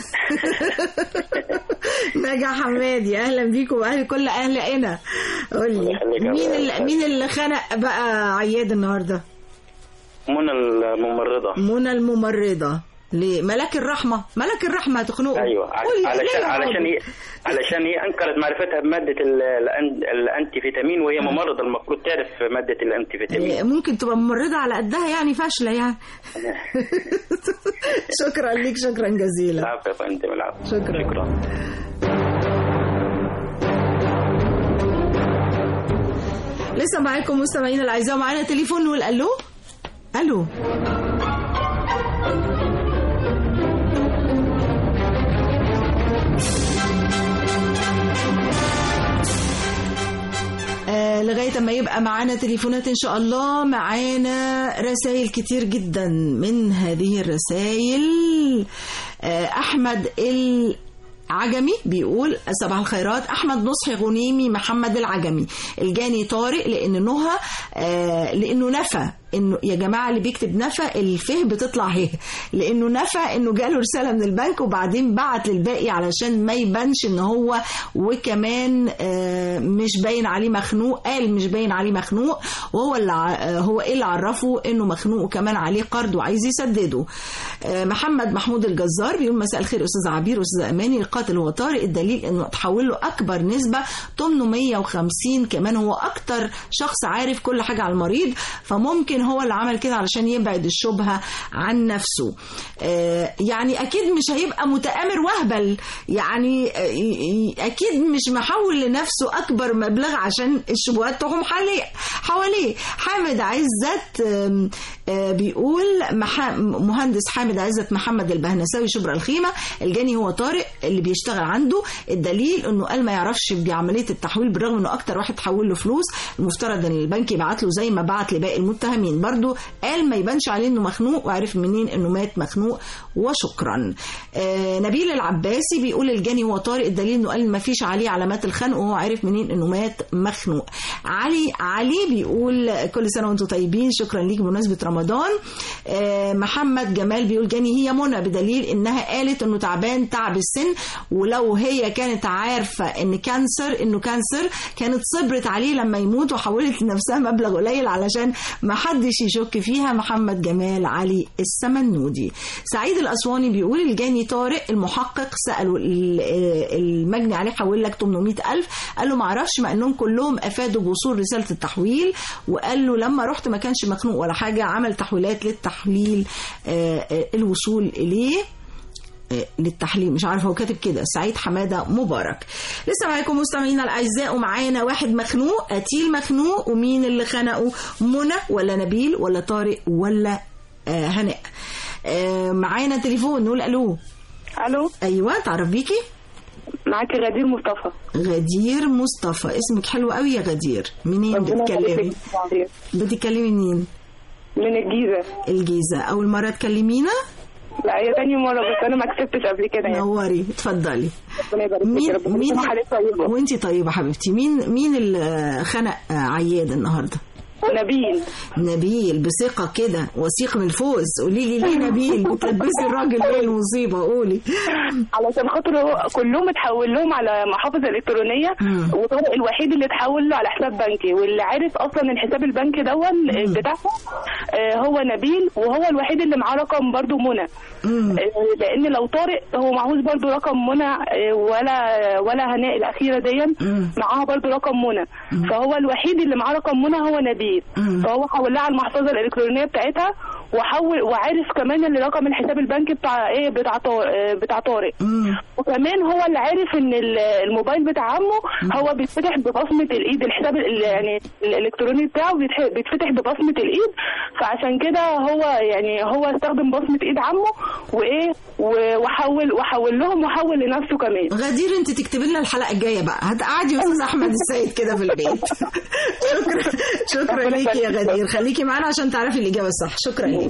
S10: نجا حمادي، أهلا بيكم وأهل كل أهل هنا. قول لي مين اللي مين اللي خنق بقى عياد النهارده؟
S16: منى الممرضة.
S10: منى الممرضة. ليه؟ ملاك الرحمة، ملاك الرحمة هتخنقه.
S16: ايوه علشان علشان هي علشان هي انكرت معرفتها بمادة الانتي فيتامين، وهي ممرضة المفروض تعرف مادة الانتي فيتامين.
S10: ممكن تبقى ممرضة على قدها يعني فاشلة يعني. شكرا ليك، شكرا جزيلا.
S16: العفو يا فندم، العفو.
S10: شكرا.
S16: شكرا.
S10: لسه معاكم مستمعين الاعزاء، ومعانا تليفون نقول الو. الو. آه لغاية ما يبقى معانا تليفونات إن شاء الله. معانا رسائل كتير جدا. من هذه الرسائل آه أحمد العجمي بيقول صباح الخيرات، أحمد نصحي غنيمي محمد العجمي الجاني طارق لأن نهى آه لأنه نفى انه يا جماعه اللي بيكتب نفى الفه بتطلع هي، لانه نفى انه جاله رساله من البنك وبعدين بعت للباقي علشان ما يبانش ان هو، وكمان مش باين عليه مخنوق. قال مش باين عليه مخنوق، وهو اللي هو ايه اللي عرفه انه مخنوق وكمان عليه قرض وعايز يسدده. محمد محمود الجزار بيقول مساء الخير استاذ عبير واستاذ اماني، القاتل هو طارق، الدليل انه تحول له اكبر نسبه ثمانمية وخمسين، كمان هو اكتر شخص عارف كل حاجه على المريض، فممكن هو اللي عمل كده علشان يبعد الشبهة عن نفسه. آه يعني أكيد مش هيبقى متآمر وهبل، يعني آه أكيد مش محول لنفسه أكبر مبلغ عشان الشبهات تقوم حواليه. حامد عزت آه آه بيقول مهندس حامد عزت محمد البهنساوي شبرا الخيمة، الجاني هو طارق اللي بيشتغل عنده، الدليل انه قال ما يعرفش بعملية التحويل بالرغم انه اكتر واحد حول له فلوس، المفترض ان البنك يبعت له زي ما بعت لباقي المتهمين. برضو قال ما يبانش عليه انه مخنوق، وعرف منين انه مات مخنوق، وشكرا. آه نبيل العباسي بيقول الجاني هو طارق، الدليل انه قال ما فيش عليه علامات الخنق وهو عارف منين انه مات مخنوق. علي علي بيقول كل سنة وانتم طيبين، شكرا ليك بمناسبة رمضان. آه محمد جمال بيقول جاني هي منى، بدليل انها قالت انه تعبان تعب السن، ولو هي كانت عارفة ان كانسر انه كانسر كانت صبرت عليه لما يموت وحولت لنفسها مبلغ قليل علشان ما حدش يشك فيها. محمد جمال علي السمنودي. سعيد الأسواني بيقول الجاني طارق، المحقق سأله المجني عليه حول لك ثمانمية ألف، قال له ما اعرفش، مع انهم كلهم افادوا بوصول رسالة التحويل، وقال له لما رحت ما كانش مخنوق ولا حاجة، عمل تحويلات للتحليل الوصول اليه للتحليل، مش عارفه هو كاتب كده. سعيد حماده مبارك. لسه معاكم مستمعينا الاعزاء، ومعانا واحد مخنوق، قتيل مخنوق، ومين اللي خنقه؟ منى ولا نبيل ولا طارق ولا آه هناء؟ آه معانا تليفون نقول الو.
S17: الو.
S10: ايوه، تعرف بيكي؟
S17: معاكي غدير مصطفى.
S10: غدير مصطفى، اسمك حلو قوي يا غدير. منين بتتكلمي؟ بتتكلمي منين؟
S17: من الجيزه.
S10: الجيزه، اول مره تكلمينا؟
S17: لا هي تاني مرة، بس أنا ما كسبتش قبل كده يعني.
S10: نوري، اتفضلي. مين مين وانتي طيبة حبيبتي، مين مين اللي خنق عياد النهارده؟
S17: نبيل.
S10: نبيل بثقة كده، وثيق من الفوز. قولي لي ليه نبيل بتلبسي الراجل ليه المصيبة؟ قولي.
S17: علشان خاطر كلهم اتحول لهم على محافظة إلكترونية، وطارق الوحيد اللي اتحول له على حساب بنكي، واللي عارف أصلا الحساب البنكي دون بتاعه هو نبيل، وهو الوحيد اللي معاه رقم برضو منى، لأن لو طارق هو معهوش برضو رقم منى ولا ولا هناء الأخيرة دي معاها برضو رقم منى، فهو الوحيد اللي معاه رقم منى هو نبيل. فهو حولها على المحفظه الالكترونيه بتاعتها، وحول وعارف كمان ان رقم الحساب البنكي بتاع ايه بتاع بتاع طارق، وكمان هو اللي عارف ان الموبايل بتاع عمه هو بيتفتح ببصمه الايد، الحساب يعني الالكتروني بتاعه بيتفتح ببصمه الايد، فعشان كده هو يعني هو استخدم بصمه ايد عمه وايه وحول وحول لهم وحول لنفسه كمان.
S10: غدير انت تكتبي لنا الحلقه الجايه بقى، هتقعدي استاذ احمد السيد كده في البيت. شكرا شكرا ليكي يا غدير، خليكي معانا عشان تعرفي الاجابه الصح. شكرا ليكي.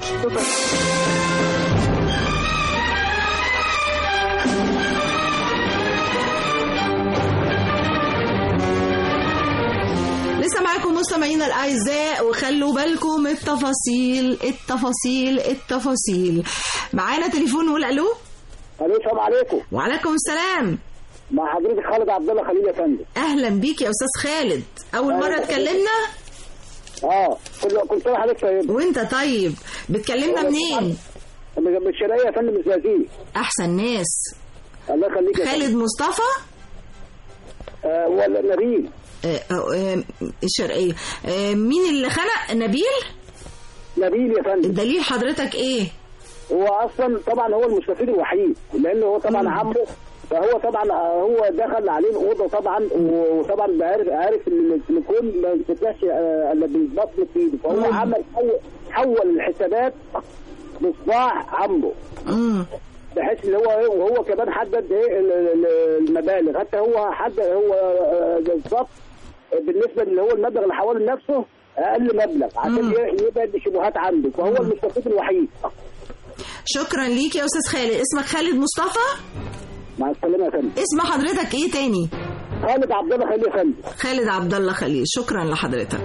S10: مستمعينا الاعزاء وخلوا بالكم التفاصيل التفاصيل التفاصيل. معانا تليفون نقول الو.
S18: الو السلام عليكم.
S10: وعليكم السلام.
S18: مع حضرتك خالد عبد الله خليل يا فندم.
S10: اهلا بيك يا استاذ خالد، اول مره اتكلمنا.
S18: اه كل كل سنه حضرتك طيب.
S10: وانت طيب. بتكلمنا منين؟
S18: من الشرقيه يا فندم، الزقازيق.
S10: احسن ناس.
S18: الله يخليك يا
S10: خالد مصطفى
S18: آه ولا نبيل؟
S10: آه آه الشرقيه. آه مين اللي خنق؟ نبيل.
S18: نبيل يا فندم.
S10: الدليل حضرتك ايه؟
S18: هو اصلا طبعا هو المستفيد الوحيد، لانه هو طبعا عمه، فهو طبعا هو دخل عليه الاوضه طبعا، وطبعا عارف عارف ان التليفون ما بيفتحش الا بالبصمه في ايده، فهو عمل حول, حول الحسابات بصباع عمه.
S10: امم
S18: بحيث ان هو وهو كمان حدد ايه المبالغ، حتى هو حدد هو بالظبط بالنسبه اللي هو المبلغ اللي حوله لنفسه اقل مبلغ عشان يبعد الشبهات عنده، فهو المستفيد الوحيد.
S10: شكرا ليك يا استاذ خالد. اسمك خالد مصطفى؟
S18: مع السلامه يا فندم.
S10: اسم حضرتك ايه تاني؟
S18: خالد عبد الله خليل يا فندم.
S10: خالد عبد الله خليل، شكرا لحضرتك.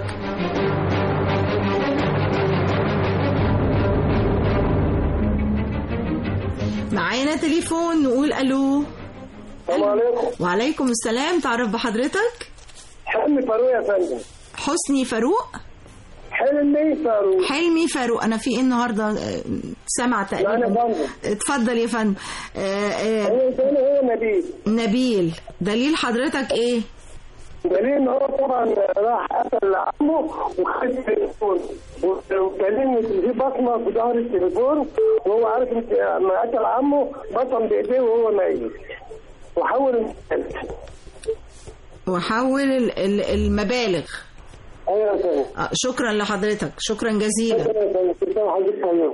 S10: معانا تليفون نقول الو.
S18: السلام عليكم.
S10: وعليكم السلام. تعرف بحضرتك؟
S18: حلمي فاروق يا فندم.
S10: حسني فاروق؟
S18: حلمي فاروق.
S10: حلمي فاروق. انا في ايه النهارده سامع تقريبا؟
S18: انا فندم.
S10: اتفضل يا فندم.
S18: هو هو نبيل.
S10: نبيل. دليل حضرتك ايه؟
S18: دليل ان هو طبعا راح قتل عمه وخد التليفون، وكلمني في بصمه في ظهر التليفون، وهو عارف ان لما قتل عمه بصم بايديه وهو نايم، وحول
S10: وحول المبالغ.
S18: ايوه يا فندم.
S10: آه شكرا لحضرتك، شكرا جزيلا.
S18: شكرا حضرتك.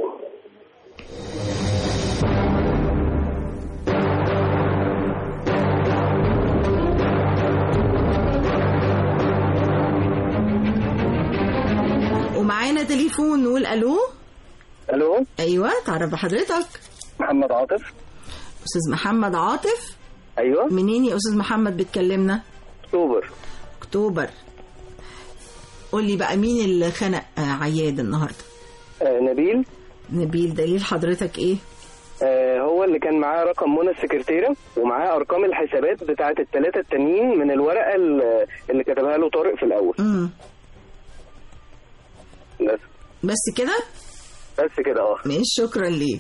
S10: ومعانا تليفون نقول الو.
S18: الو.
S10: ايوه تعرف بحضرتك؟
S18: محمد عاطف.
S10: استاذ محمد عاطف.
S18: ايوه.
S10: منين يا استاذ محمد بتكلمنا؟
S18: اكتوبر.
S10: اكتوبر. قول لي بقى مين اللي خنق عياد النهارده؟
S18: آه نبيل.
S10: نبيل. دليل حضرتك ايه؟
S18: آه هو اللي كان معاه رقم منى السكرتيره، ومعاه ارقام الحسابات بتاعه الثلاثه التانيين من الورقه اللي كتبها له طارق في الاول.
S10: امم
S18: بس
S10: بس كده؟
S18: بس كده اه.
S10: ماشي شكرا ليك.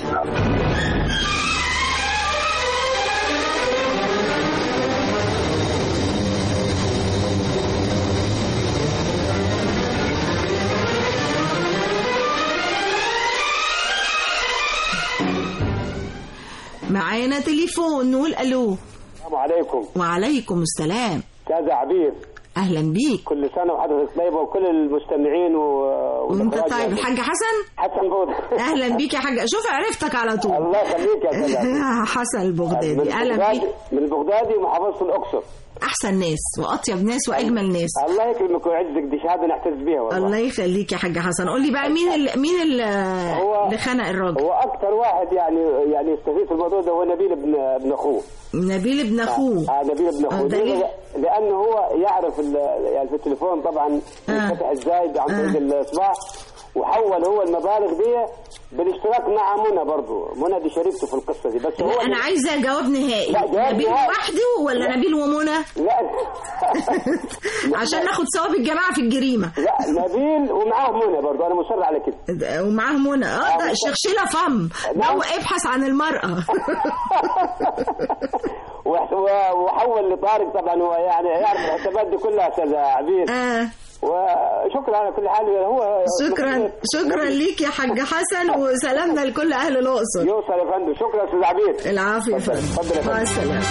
S10: معانا تليفون نقول الو.
S18: السلام عليكم.
S10: وعليكم السلام.
S18: كذا عبير.
S10: اهلا بيك.
S18: كل سنه وحضرتك طيبه وكل المستمعين و...
S10: وانت طيب. الحاج حسن.
S18: حسن بغدادي.
S10: اهلا بيك يا حاج. شوف عرفتك على طول.
S18: الله يخليك يا سيدي.
S10: حسن البغدادي. اهلا بيك.
S18: من البغدادي ومحافظه الاقصر.
S10: احسن ناس واطيب ناس واجمل ناس.
S18: الله يكرمك ويعزك، دي شهاده نحتز بيها والله.
S10: الله يخليك يا حاج حسن. قول لي بقى مين ال... مين ال... اللي خنق الراجل؟
S18: هو اكثر واحد يعني يعني يستفيد في الموضوع ده هو نبيل ابن ابن اخوه.
S10: نبيل ابن اخوه.
S18: اه نبيل ابن اخوه.
S10: دليل...
S18: لانه هو يعرف يعني في التليفون طبعا ينفتح آه. ازاي عن طريق آه. الاصبع، وحول هو المبالغ دي بالاشتراك مع منى. برضه منى دي شريكته في القصه دي. بس هو
S10: انا عايزه جواب نهائي. نبيل لوحده ولا لا. نبيل ومنى؟
S18: لا
S10: عشان ناخد ثواب الجماعه في الجريمه.
S18: لا نبيل ومعاه منى برضه، انا مصر على كده.
S10: ومعاه منى. اه ده شخشله فم. نو ابحث عن المراه.
S18: وحول لطارق طبعا، هو يعني يعرف الحسابات دي كلها استاذ عبير.
S10: اه
S18: وشكرا على كل حال. هو
S10: شكرا شكرا ليك يا حاج حسن، وسلامنا لكل اهل الاقصر.
S18: يوصل يا فندم. شكرا استاذ عبير.
S10: العافيه يا فندم. مع السلامه.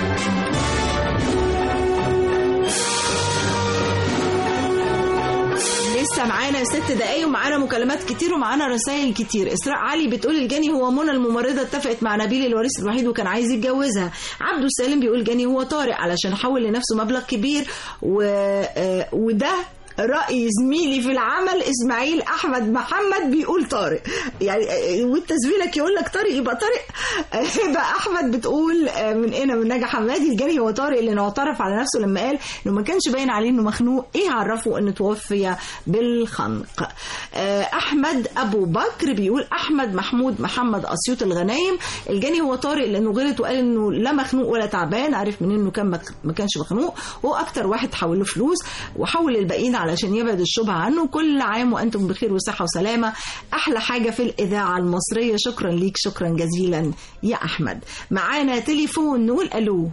S10: لسه معانا ست دقايق ومعانا مكالمات كتير ومعانا رسائل كتير. اسراء علي بتقول الجاني هو منى الممرضه، اتفقت مع نبيل الوريث الوحيد وكان عايز يتجوزها. عبده السالم بيقول جاني هو طارق علشان حول لنفسه مبلغ كبير و... وده رأي زميلي في العمل إسماعيل أحمد محمد بيقول طارق، يعني وانت زميلك يقول لك طارق يبقى طارق. هبة أحمد بتقول من هنا من نجا حمادي الجري هو طارق اللي اعترف على نفسه لما قال إنه ما كانش باين عليه إنه مخنوق، إيه عرفه إنه توفي بالخنق. أحمد أبو بكر بيقول أحمد محمود محمد أسيوط الغنايم الجاني هو طارق لأنه غلط وقال إنه لا مخنوق ولا تعبان، عارف منين إنه كان ما كانش مخنوق، هو أكتر واحد حول له فلوس وحول الباقيين علشان يبعد الشبهة عنه. كل عام وأنتم بخير وصحة وسلامة، أحلى حاجة في الإذاعة المصرية. شكرا ليك، شكرا جزيلا يا أحمد. معانا تليفون نقول ألو.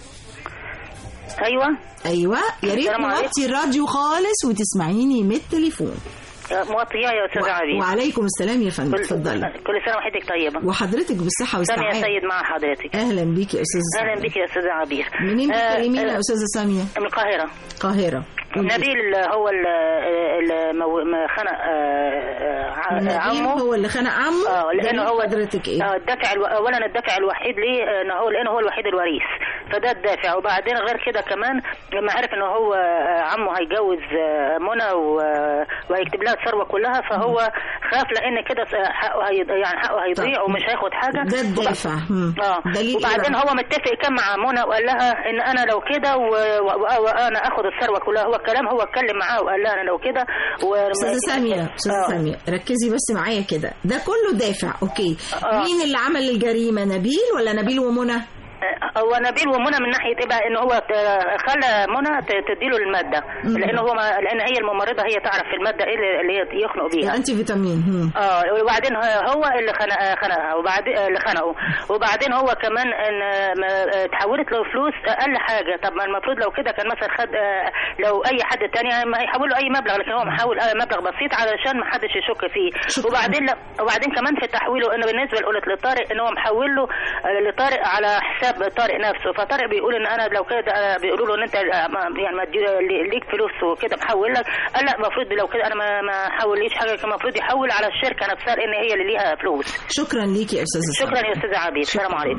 S19: أيوة
S10: أيوة يا ريت موطي الراديو خالص وتسمعيني من التليفون.
S19: موطية يا أستاذة عبير.
S10: وعليكم السلام يا فندم، اتفضلي.
S19: كل سنة وحضرتك طيبة.
S10: وحضرتك بالصحة والسعادة.
S19: سامية سيد مع حضرتك.
S10: أهلا بيك يا أستاذة سامية.
S19: أهلا بيك يا أستاذة عبير.
S10: منين بتكلمينا يا أستاذة سامية؟
S19: من القاهرة.
S10: القاهرة.
S19: نبيل هو اللي خنق عمه.
S10: نبيل هو اللي خنق عمه؟
S19: اه لأنه هو
S10: حضرتك إيه؟
S19: الدافع أولا الدافع الوحيد ليه إنه هو لأنه هو الوحيد الوريث، فده الدافع. وبعدين غير كده كمان لما عرف إنه هو عمه هيجوز منى وهيكتب لها الثروة كلها، فهو خاف لأن كده حقه هي يعني حقه هيضيع ومش هياخد حاجة.
S10: ده الدافع.
S19: اه وبعدين هو متفق كان مع منى وقال لها إن أنا لو كده وأنا آخد الثروة كلها. هو الكلام هو اتكلم معاه وقال لها أنا لو كده.
S10: أستاذة سامية أستاذة سامية ركزي بس معايا كده، ده كله دافع أوكي. آه. مين اللي عمل الجريمة، نبيل ولا نبيل ومنى؟
S19: هو نبيل ومنى من ناحيه ايه بقى، ان هو خلى منى تديله الماده لان هو ما لان هي الممرضه هي تعرف في الماده ايه اللي هي يخنق بيها
S10: انتي فيتامين.
S19: اه وبعدين هو اللي خنق خنقها وبعدين اللي خنقه وبعدين هو كمان ان تحولت له فلوس اقل حاجه. طب ما المفروض لو كده كان مثلا خد لو اي حد تاني ما هيحول له اي مبلغ، لكن هو محول مبلغ بسيط علشان ما حدش يشك فيه. وبعدين وبعدين كمان في تحويله انه بالنسبه لطارق ان هو محول له لطارق على حساب طارق نفسه، فطارق بيقول ان انا لو كده بيقولوا له ان انت يعني ليك فلوس وكده محول لك، قال لا المفروض لو كده انا ما ما حوليش حاجه، كان المفروض يحول على الشركه نفسها لان هي اللي ليها فلوس.
S10: شكرا ليكي يا استاذه.
S19: شكرا يا استاذه عبير. السلام عليكم.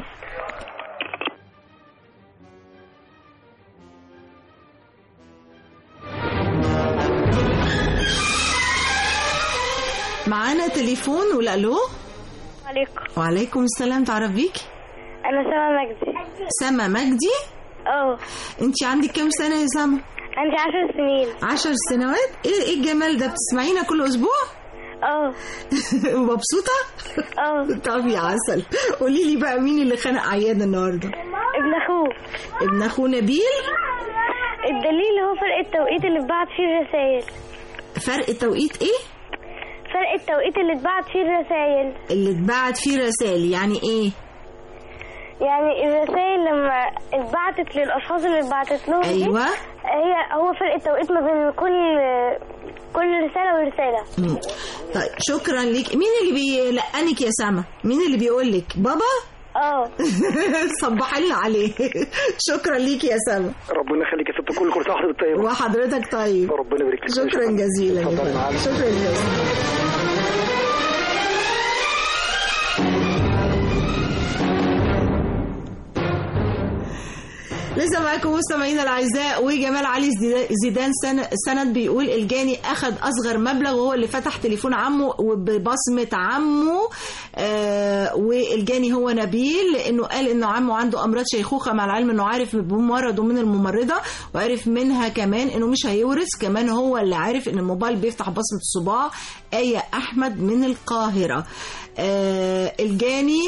S10: معانا تليفون ولا الو؟
S12: عليكم.
S10: وعليكم السلام. تعرف بيكي؟
S12: أنا سما مجدي.
S10: سما مجدي؟
S12: اه.
S10: أنت عندك كام سنة يا سما؟
S12: عندي عشر سنين.
S10: عشر سنوات؟ إيه إيه الجمال ده؟ بتسمعينا كل أسبوع؟
S12: اه.
S10: ومبسوطة؟
S12: اه.
S10: طب يا عسل. قولي لي بقى مين اللي خنق عيادة النهاردة؟
S12: ابن أخوه.
S10: ابن أخوه نبيل؟
S12: الدليل هو فرق التوقيت اللي اتبعت فيه الرسائل.
S10: فرق التوقيت إيه؟
S12: فرق التوقيت اللي اتبعت فيه الرسائل.
S10: اللي اتبعت فيه الرسائل يعني إيه؟
S12: يعني الرسائل لما اتبعتت للاشخاص اللي اتبعتت لهم
S10: ايوه
S12: هي هو فرق التوقيت ما بين كل كل رساله ورساله.
S10: مم. طيب شكرا ليك. مين اللي بيلقنك يا سما؟ مين اللي بيقول لك بابا؟
S12: اه.
S10: صبحي لنا عليه. شكرا ليك يا سما.
S14: ربنا يخليك يا ست كل كل سنه وحضرتك طيب.
S10: وحضرتك طيب.
S14: ربنا يبارك فيك.
S10: شكرا جزيلا. شكرا جزيلا. لسه معاكم مستمعينا الاعزاء. وجمال علي زيدان سند بيقول الجاني اخذ اصغر مبلغ وهو اللي فتح تليفون عمه وببصمه عمه. آه والجاني هو نبيل لانه قال انه عمه عنده امراض شيخوخه، مع العلم انه عارف بمرضه من الممرضه وعرف منها كمان انه مش هيورث. كمان هو اللي عارف ان الموبايل بيفتح بصمه الصباع. آية احمد من القاهره. آه الجاني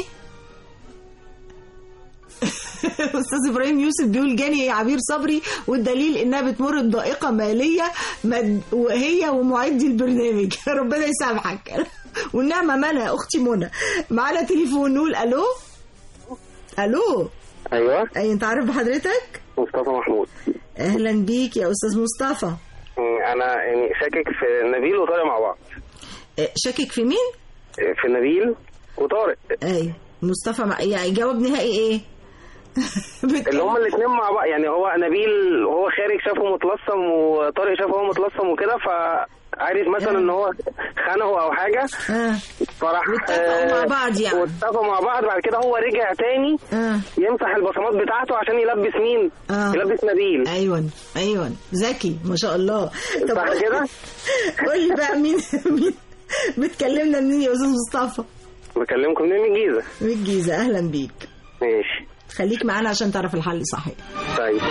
S10: استاذ ابراهيم يوسف بيقول جاني يا عبير صبري والدليل انها بتمر بضائقه ماليه وهي ومعدي البرنامج. ربنا يسامحك. والنعمه منى اختي منى. معانا تليفون نقول الو. الو.
S11: ايوه.
S10: اي انت عارف بحضرتك؟
S11: مصطفى محمود.
S10: اهلا بيك يا استاذ مصطفى.
S11: انا يعني شاكك في نبيل وطارق مع بعض.
S10: شاكك في مين؟
S11: في نبيل وطارق.
S10: ايوه. مصطفى مع... يعني جواب نهائي ايه؟
S11: اللي هما الاثنين مع بعض، يعني هو نبيل وهو خارج شافه متلصم وطارق شافه هو متلصم وكده، ف
S20: عارف مثلا ان هو خانه او حاجه
S10: اه
S20: فراح
S10: واتفقوا مع بعض يعني.
S20: واتفقوا مع بعض، بعد كده هو رجع تاني
S10: اه
S20: يمسح البصمات بتاعته عشان يلبس مين؟
S10: آه.
S20: يلبس نبيل.
S10: ايوه ايوه ذكي ما شاء الله. طب
S20: صح كده؟
S10: قول لي بقى مين مين بتكلمنا منين يا استاذ مصطفى؟
S20: بكلمكم منين؟ من الجيزه.
S10: من الجيزه، اهلا بيك.
S20: ماشي،
S10: خليك معانا عشان تعرف الحل صحيح.
S20: طيب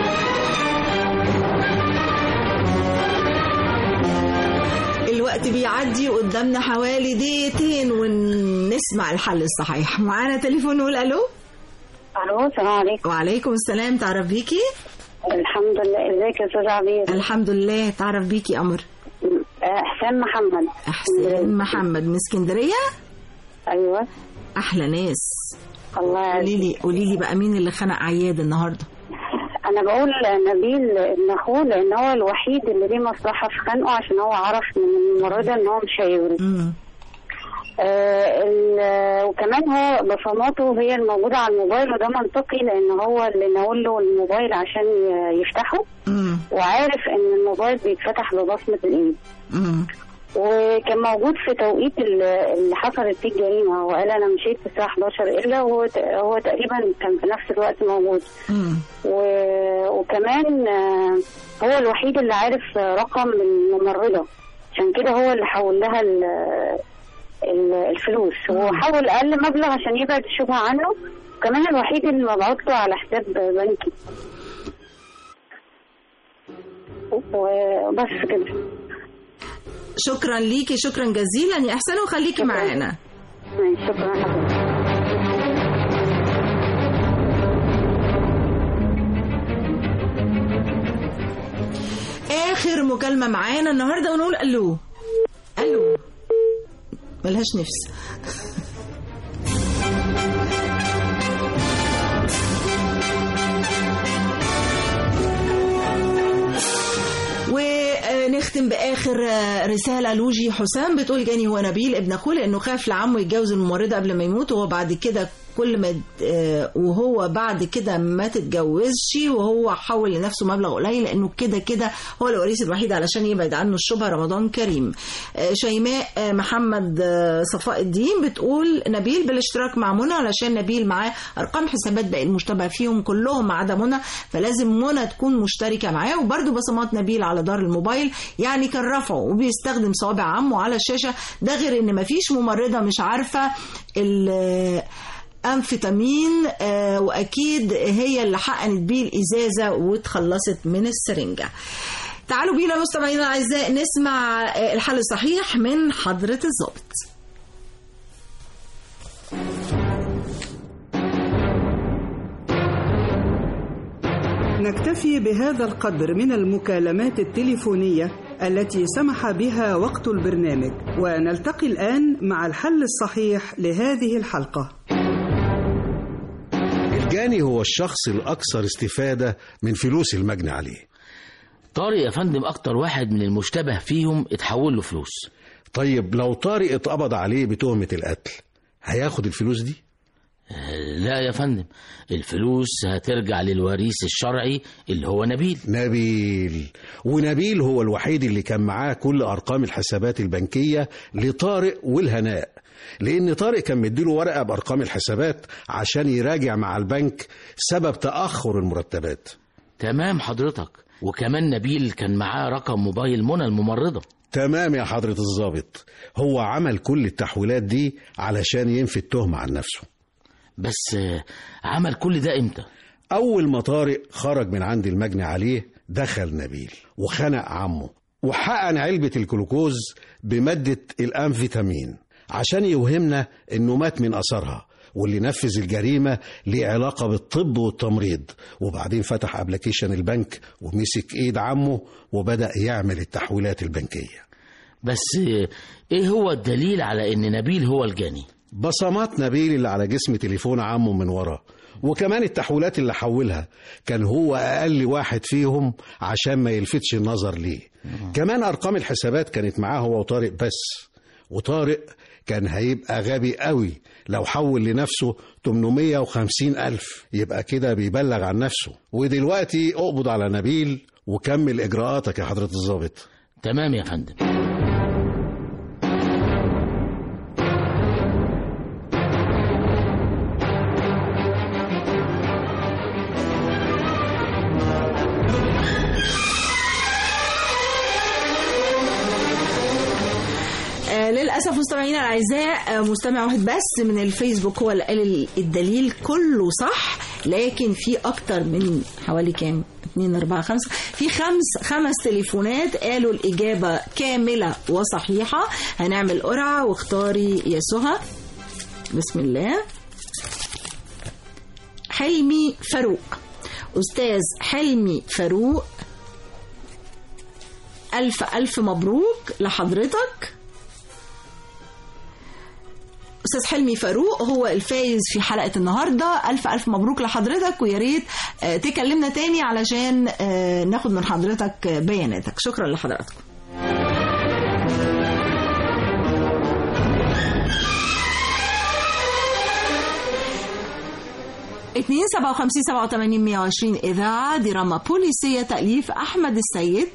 S10: الوقت بيعدي قدامنا حوالي دقيقتين ونسمع الحل الصحيح. معانا تليفون نقول الو.
S21: الو السلام عليكم.
S10: وعليكم السلام، تعرف بيكي؟
S21: الحمد لله. ازيك يا استاذ عبير؟
S10: الحمد لله. تعرف بيكي قمر؟
S21: احسان محمد.
S10: احسان محمد من اسكندريه؟
S21: ايوه.
S10: احلى ناس.
S21: الله
S10: قولي لي قولي لي بقى مين اللي خنق عياد النهارده؟
S21: انا بقول نبيل ابن اخوه، لان هو الوحيد اللي ليه مصلحه في خنقه، عشان هو عرف من الممرضه ان هو مش هيورث. آه وكمان هو بصماته هي الموجوده على الموبايل، وده منطقي لان هو اللي نقول له الموبايل عشان يفتحه. مم. وعارف ان الموبايل بيتفتح ببصمه الايد. مم. وكان موجود في توقيت اللي حصلت فيه الجريمه، هو قال انا مشيت في الساعه احداشر الا وهو هو تقريبا كان في نفس الوقت موجود. و... وكمان هو الوحيد اللي عارف رقم الممرضه، عشان كده هو اللي حول لها ال... الفلوس، وحول اقل مبلغ عشان يبعد الشبهه عنه، وكمان الوحيد اللي مبعوت له على حساب بنكي. وبس كده.
S10: شكرا ليكي، شكرا جزيلا يا احسان، وخليكي معانا.
S21: شكرا حضرتك.
S10: اخر مكالمه معانا النهارده ونقول الو. الو ملهاش نفس. ونختم بآخر رسالة لوجي حسام بتقول جاني هو نبيل ابن أخوه لأنه خاف لعمه يتجوز الممرضة قبل ما يموت، وهو بعد كده كل ما وهو بعد كده ما تتجوزش، وهو حول لنفسه مبلغ قليل لأنه كده كده هو الوريث الوحيد علشان يبعد عنه الشبهة. رمضان كريم. شيماء محمد صفاء الدين بتقول نبيل بالاشتراك مع منى، علشان نبيل معاه أرقام حسابات باقي المشتبه فيهم كلهم ما عدا منى، فلازم منى تكون مشتركة معاه. وبرده بصمات نبيل على دار الموبايل يعني كان رفعه وبيستخدم صوابع عمه على الشاشة، ده غير ان مفيش ممرضة مش عارفة الأنفيتامين، آه وأكيد هي اللي حقنت بيه الإزازة واتخلصت من السرنجة. تعالوا بينا مستمعينا الأعزاء نسمع الحل الصحيح من حضرة الضابط.
S1: نكتفي بهذا القدر من المكالمات التليفونية التي سمح بها وقت البرنامج، ونلتقي الآن مع الحل الصحيح لهذه الحلقة.
S8: الجاني هو الشخص الأكثر استفادة من فلوس المجني عليه.
S9: طارق يا فندم أكتر واحد من المشتبه فيهم اتحول له فلوس.
S8: طيب لو طارق اتقبض عليه بتهمة القتل هياخد الفلوس دي؟
S9: لا يا فندم، الفلوس هترجع للوريث الشرعي اللي هو نبيل.
S8: نبيل ونبيل هو الوحيد اللي كان معاه كل أرقام الحسابات البنكية لطارق والهناء، لأن طارق كان مديله ورقة بأرقام الحسابات عشان يراجع مع البنك سبب تأخر المرتبات.
S9: تمام حضرتك، وكمان نبيل كان معاه رقم موبايل منى الممرضة.
S8: تمام يا حضرة الضابط، هو عمل كل التحويلات دي علشان ينفي التهمة عن نفسه.
S9: بس عمل كل ده امتى؟
S8: أول ما طارق خرج من عند المجني عليه دخل نبيل وخنق عمه وحقن علبة الجلوكوز بمادة الأنفيتامين عشان يوهمنا إنه مات من أثرها، واللي نفذ الجريمة ليه علاقة بالطب والتمريض. وبعدين فتح أبليكيشن البنك ومسك إيد عمه وبدأ يعمل التحويلات البنكية.
S9: بس إيه هو الدليل على إن نبيل هو الجاني؟
S8: بصمات نبيل اللي على جسم تليفون عمه من ورا، وكمان التحويلات اللي حولها كان هو أقل واحد فيهم عشان ما يلفتش النظر ليه. مم. كمان أرقام الحسابات كانت معاه هو وطارق بس، وطارق كان هيبقى غبي قوي لو حول لنفسه ثمانمائة وخمسين ألف، يبقى كده بيبلغ عن نفسه. ودلوقتي اقبض على نبيل وكمل إجراءاتك يا حضرة الضابط.
S9: تمام يا فندم.
S10: للأسف مستمعينا الأعزاء مستمع واحد بس من الفيسبوك هو اللي قال الدليل كله صح، لكن في أكتر من حوالي كام اتنين اربعة خمسة في خمس خمس تليفونات قالوا الإجابة كاملة وصحيحة. هنعمل قرعة واختاري يا سهى. بسم الله. حلمي فاروق، أستاذ حلمي فاروق، ألف ألف مبروك لحضرتك. أستاذ حلمي فاروق هو الفايز في حلقة النهاردة، ألف ألف مبروك لحضرتك، ويا ريت تكلمنا تاني علشان ناخد من حضرتك بياناتك. شكرا لحضراتكم. اتنين سبعة وخمسين سبعة وتمانين مية وعشرين إذاعة، دراما بوليسية تأليف أحمد السيد،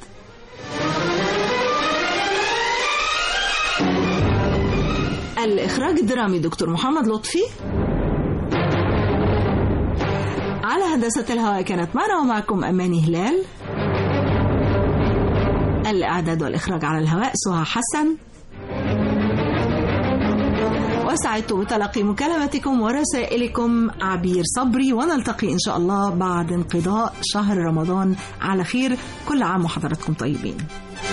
S10: الإخراج الدرامي دكتور محمد لطفي، على هندسة الهواء كانت معنا ومعكم أماني هلال، الإعداد والإخراج على الهواء سهى حسن، وسعدت بتلقي مكالمتكم ورسائلكم عبير صبري، ونلتقي إن شاء الله بعد انقضاء شهر رمضان على خير. كل عام وحضراتكم طيبين.